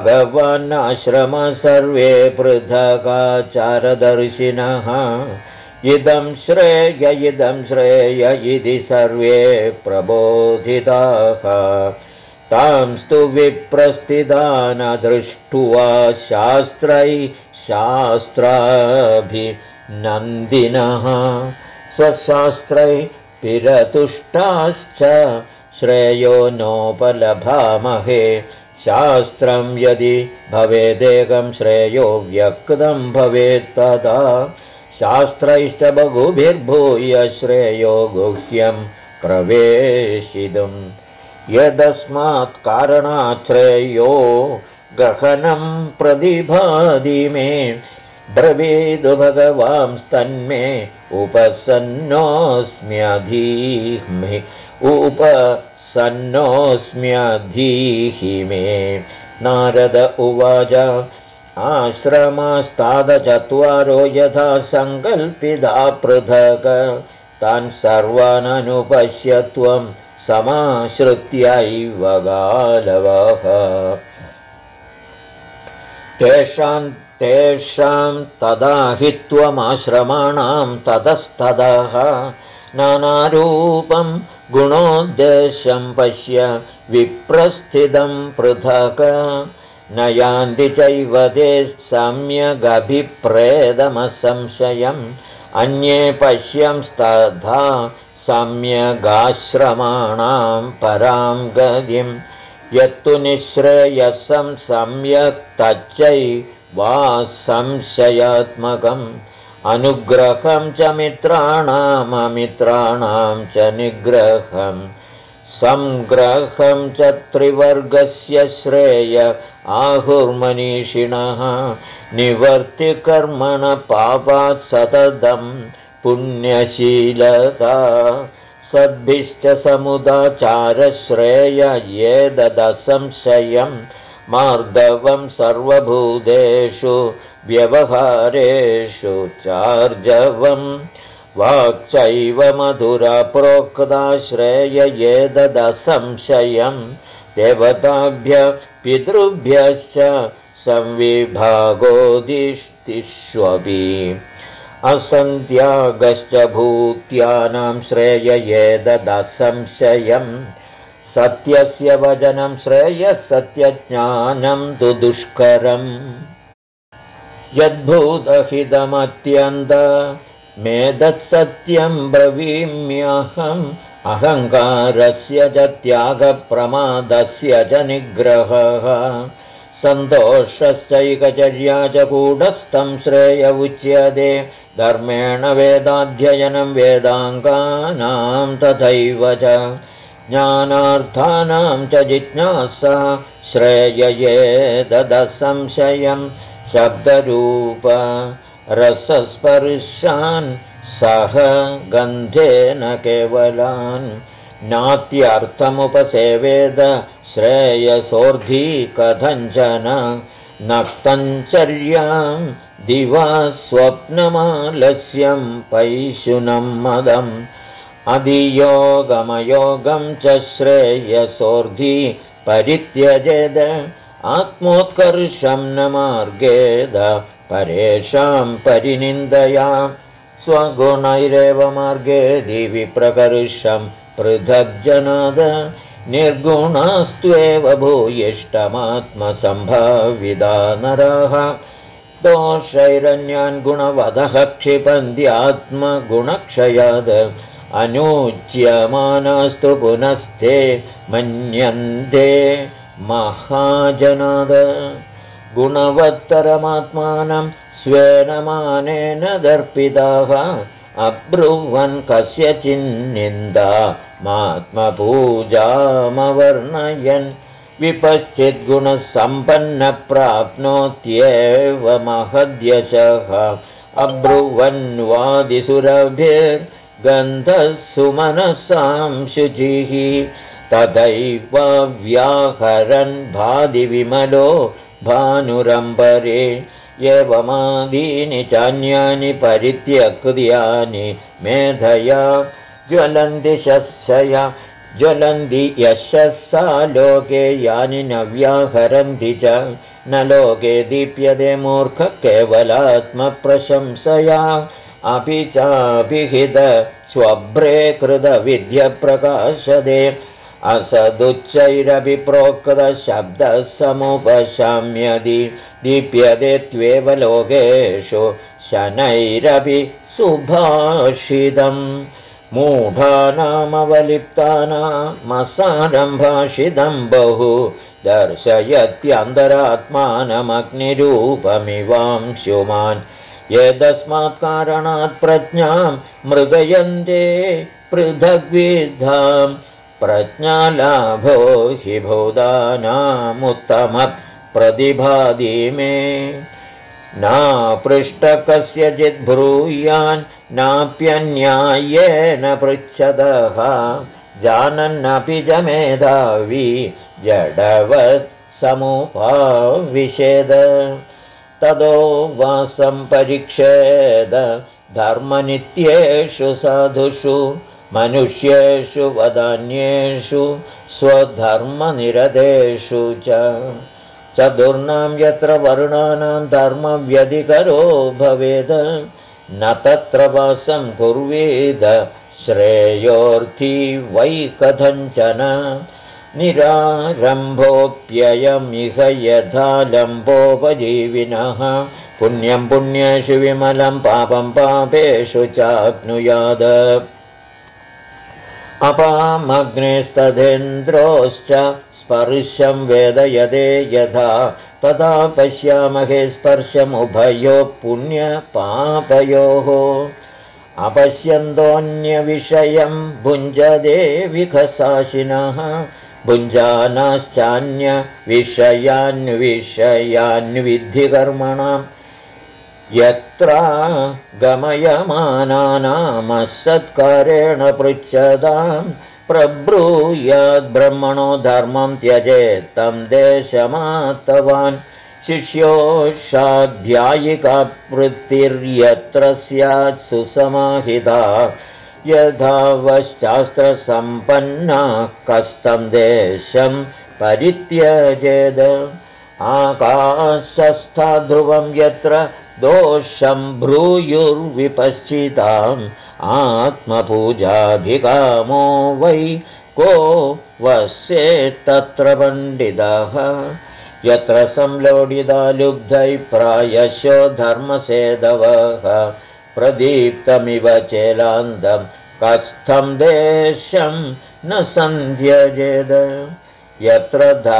भगवान् आश्रम सर्वे पृथगाचारदर्शिनः इदं श्रेय इति सर्वे प्रबोधिताः तांस्तु विप्रस्थितान् दृष्ट्वा शास्त्राभिनन्दिनः स्वशास्त्रै पिरतुष्टाश्च श्रेयो नोपलभामहे शास्त्रं यदि भवेदेकं श्रेयो व्यक्तं भवेत् तदा शास्त्रैश्च बहुभिर्भूय श्रेयो गुह्यं प्रवेशितुम् यदस्मात् कारणात् श्रेयो गहनं प्रतिभाति मे ब्रवीदु भगवांस्तन्मे उपसन्नोऽस्म्यधीहि मे नारद उवाच आश्रमास्तादचत्वारो यथा सङ्कल्पिता पृथक् तान् सर्वान् अनुपश्य त्वं समाश्रित्यैव गालवः तेषां तदा हि त्वमाश्रमाणां ततस्ततः नानारूपं गुणोद्देश्यं पश्य विप्रस्थितं पृथक् न यान्ति चैव ते सम्यगभिप्रेतमसंशयम् अन्ये पश्यंस्तथा सम्यगाश्रमाणां परां गतिं यत्तु निःश्रेयसं सम्यक् तच्चैवा संशयात्मकम् अनुग्रहं च मित्राणाममित्राणां च निग्रहं संग्रहं च त्रिवर्गस्य श्रेय आहुर्मनीषिणः निवर्तिकर्मण पापात् सततं पुण्यशीलता सद्भिश्च समुदाचारश्रेय ये ददसंशयं मार्दवं सर्वभूतेषु व्यवहारेषु चार्जवं वाक्चैव मधुरा प्रोक्ता श्रेय ये ददसंशयं देवताभ्य पितृभ्यश्च संविभागोदिष्टिष्वपि असन्त्यागश्च भूत्यानां श्रेय ये ददसंशयं सत्यस्य वचनं श्रेय सत्यज्ञानं तु दुष्करम् यद्भूतहितमत्यन्त मेदत्सत्यं ब्रवीम्यहम् अहङ्कारस्य च त्यागप्रमादस्य च निग्रहः सन्तोषश्चैकचर्या च कूटस्थं श्रेय उच्यते धर्मेण वेदाध्ययनं वेदाङ्गानां तथैव च ज्ञानार्थानां च जिज्ञासा श्रेय ये ददसंशयं शब्दरूप रसस्पर्शान् सह गन्धेन केवलान् नात्यर्थमुपसेवेद श्रेयसोर्धी कथञ्चन नक्तञ्चर्यां दिवा स्वप्नमालस्यं पैशुनं मदम् अधियोगमयोगं च श्रेयसोर्धी परित्यजेद आत्मोत्कर्षं न मार्गेद परेषां परिनिन्दया स्वगुणैरेव मार्गे दिविप्रकर्षं पृथग्जनाद निर्गुणास्त्वेव भूयिष्ठमात्मसम्भाविदा नराः दोषैरन्यान् गुणवदः क्षिपन्त्यात्मगुणक्षयाद अनूच्यमानास्तु पुनस्ते मन्यन्ते महाजनाद गुणवत्तरमात्मानं स्वेन मानेन दर्पिताः अब्रुवन् कस्यचिन्निन्दा मात्मपूजामवर्णयन् विपश्चिद्गुणसम्पन्नप्राप्नोत्येव महद्यशः अब्रुवन्वादिसुरभिर्गन्धस्सुमनसां शुचिः तथैव व्याहरन् भादिविमलो भानुरम्बरे एवमादीनि चान्यानि परित्यक्त्यानि मेधया ज्वलन्ति शस्यया ज्वलन्ति यशस्सा लोके यानि न व्याहरन्ति च न लोके दीप्यते मूर्ख केवलात्मप्रशंसया अपि चाभिहित स्वभ्रे कृतविद्यप्रकाशदे असदुच्चैरपि प्रोक्तशब्दः समुपशाम्यदि दीप्यते त्वेव लोकेषु शनैरपि सुभाषितम् मूढानामवलिप्तानामसारं भाषितं बहु दर्शयत्यन्तरात्मानमग्निरूपमिवांशुमान् यदस्मात् कारणात् प्रज्ञां मृगयन्ते पृथग्विद्धां प्रज्ञालाभो हि भूतानामुत्तमप्रतिभाति मे नापृष्टकस्यचित् ब्रूयान् नाप्यन्याय्येन पृच्छतः जानन्नपि च मेधावी जडवत् समुपाविशेद ततो वासं परीक्षेद धर्मनित्येषु साधुषु मनुष्येषु वदान्येषु स्वधर्मनिरतेषु च चतुर्णां यत्र वर्णानां धर्मव्यधिकरो भवेद न तत्र वासं कुर्वेद श्रेयोर्थी वै कथञ्चन निरारम्भोऽप्ययमिह यथा लम्बोपजीविनः पुण्यं पुण्येषु विमलं पापं पापेषु चाप्नुयाद अपामग्निस्तथेन्द्रोश्च स्पर्शं वेदयते यथा तदा पश्यामहे स्पर्शमुभयो पुण्यपापयोः अपश्यन्तोऽन्यविषयं भुञ्जते विखसाशिनः भुञ्जानाश्चान्यविषयान्विषयान्विद्धि यत्र गमयमानानामसत्कारेण पृच्छतां प्रब्रूयाद्ब्रह्मणो धर्मं त्यजेत् तं देशमात्तवान् शिष्योषाध्यायिका वृत्तिर्यत्र स्यात् सुसमाहिता यथा वश्चास्त्रसम्पन्ना कस्तं देशं परित्यजेद आकाशस्था ध्रुवं यत्र दोषं ब्रूयुर्विपश्चिताम् आत्मपूजाभिकामो वै को वस्येत्तत्र पण्डितः यत्र संलोडिता लुब्धैः प्रायशो धर्मसेदवः प्रदीप्तमिव चेलान्दं कस्थं देशं न सन्ध्यजेद यत्र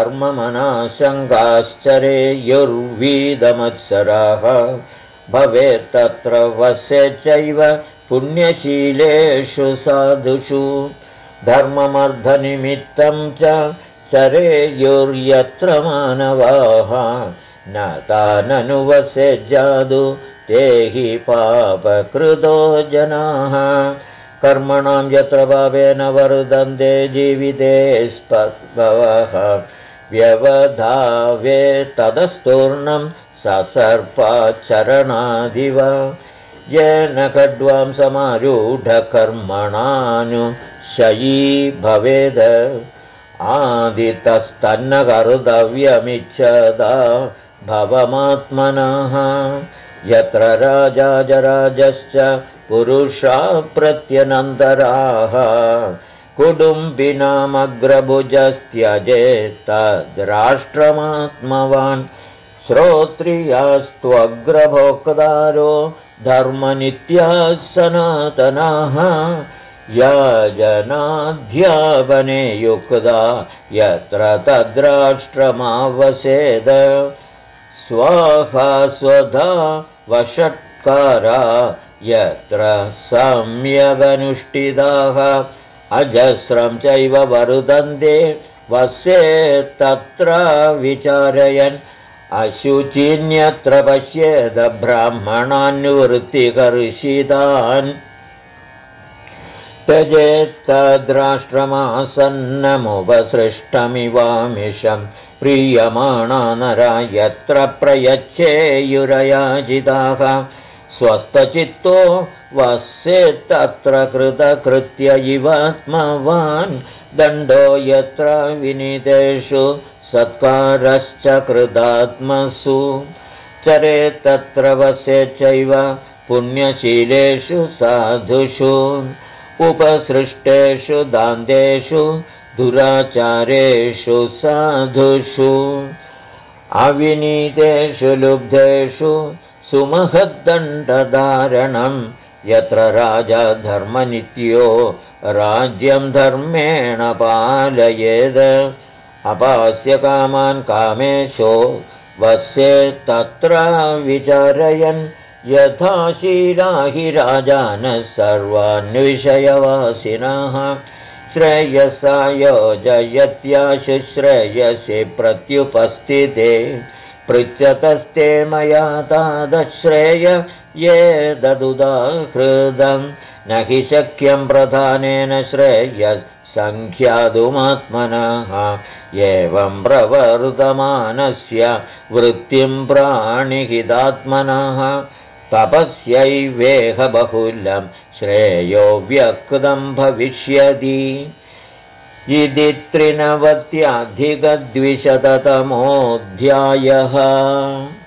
धर्ममनाशङ्काश्चरेयुर्वीदमत्सराः भवेत्तत्र वसेच्चैव पुण्यशीलेषु साधुषु धर्ममर्धनिमित्तं च चरेयुर्यत्र मानवाः न ताननुवसेज्जादु ते हि पापकृतो जनाः कर्मणां यत्र भावेन वर्धन्ते जीविते स्पवः व्यवधावे तदस्तूर्णं ससर्पाचरणादिव येन खड्वां समारूढकर्मणानुशयी भवेद आदितस्तन्न कर्तव्यमिच्छदा भवमात्मनः यत्र राजाजराजश्च पुरुषा प्रत्यनन्तराः कुटुम्बिनामग्रभुजस्त्यजेत्तद्राष्ट्रमात्मवान् श्रोत्रियास्त्वग्रभोक्तारो धर्मनित्याः सनातनाः याजनाध्यापने युक्ता यत्र तद्राष्ट्रमावसेद स्वाहा स्वधा वषट्कारा यत्र सम्यगनुष्ठिताः अजस्रं चैव वरुदन्ते वसेत्तत्र विचारयन् अशुचिन्यत्र पश्येद ब्राह्मणान्वृत्तिकर्षितान् त्यजेत्तद्राष्ट्रमासन्नमुपसृष्टमिवामिषं प्रीयमाणा नरा यत्र प्रयच्छेयुरयाजिताः स्वस्थचित्तो वसेत्तत्र कृतकृत्य इवात्मवान् दण्डो यत्र विनीतेषु सत्कारश्च कृतात्मसु चरेत्तत्र वसेच्चैव पुण्यशीलेषु साधुषु उपसृष्टेषु दान्तेषु दुराचारेषु साधुषु अविनीतेषु लुब्धेषु सुमहद्दण्डधारणं यत्र राजा धर्मनित्यो राज्यं धर्मेण पालयेद अपास्यकामान् कामेशो वस्येत् तत्र विचारयन् यथा शीला हि राजानः सर्वान् विषयवासिनः श्रेयसा योजयत्याशु श्रेयसि प्रत्युपस्थिते पृच्छतस्ते मया तादश्रेय ये ददुदाहृदं न हि शक्यं प्रधानेन श्रेयस्सङ्ख्यातुमात्मनः एवं प्रवर्तमानस्य वृत्तिं प्राणिहितात्मनः तपस्यैवेह बहुलं श्रेयो व्यक्तं भविष्यति इति 93 अधिक 200तमोऽध्यायः।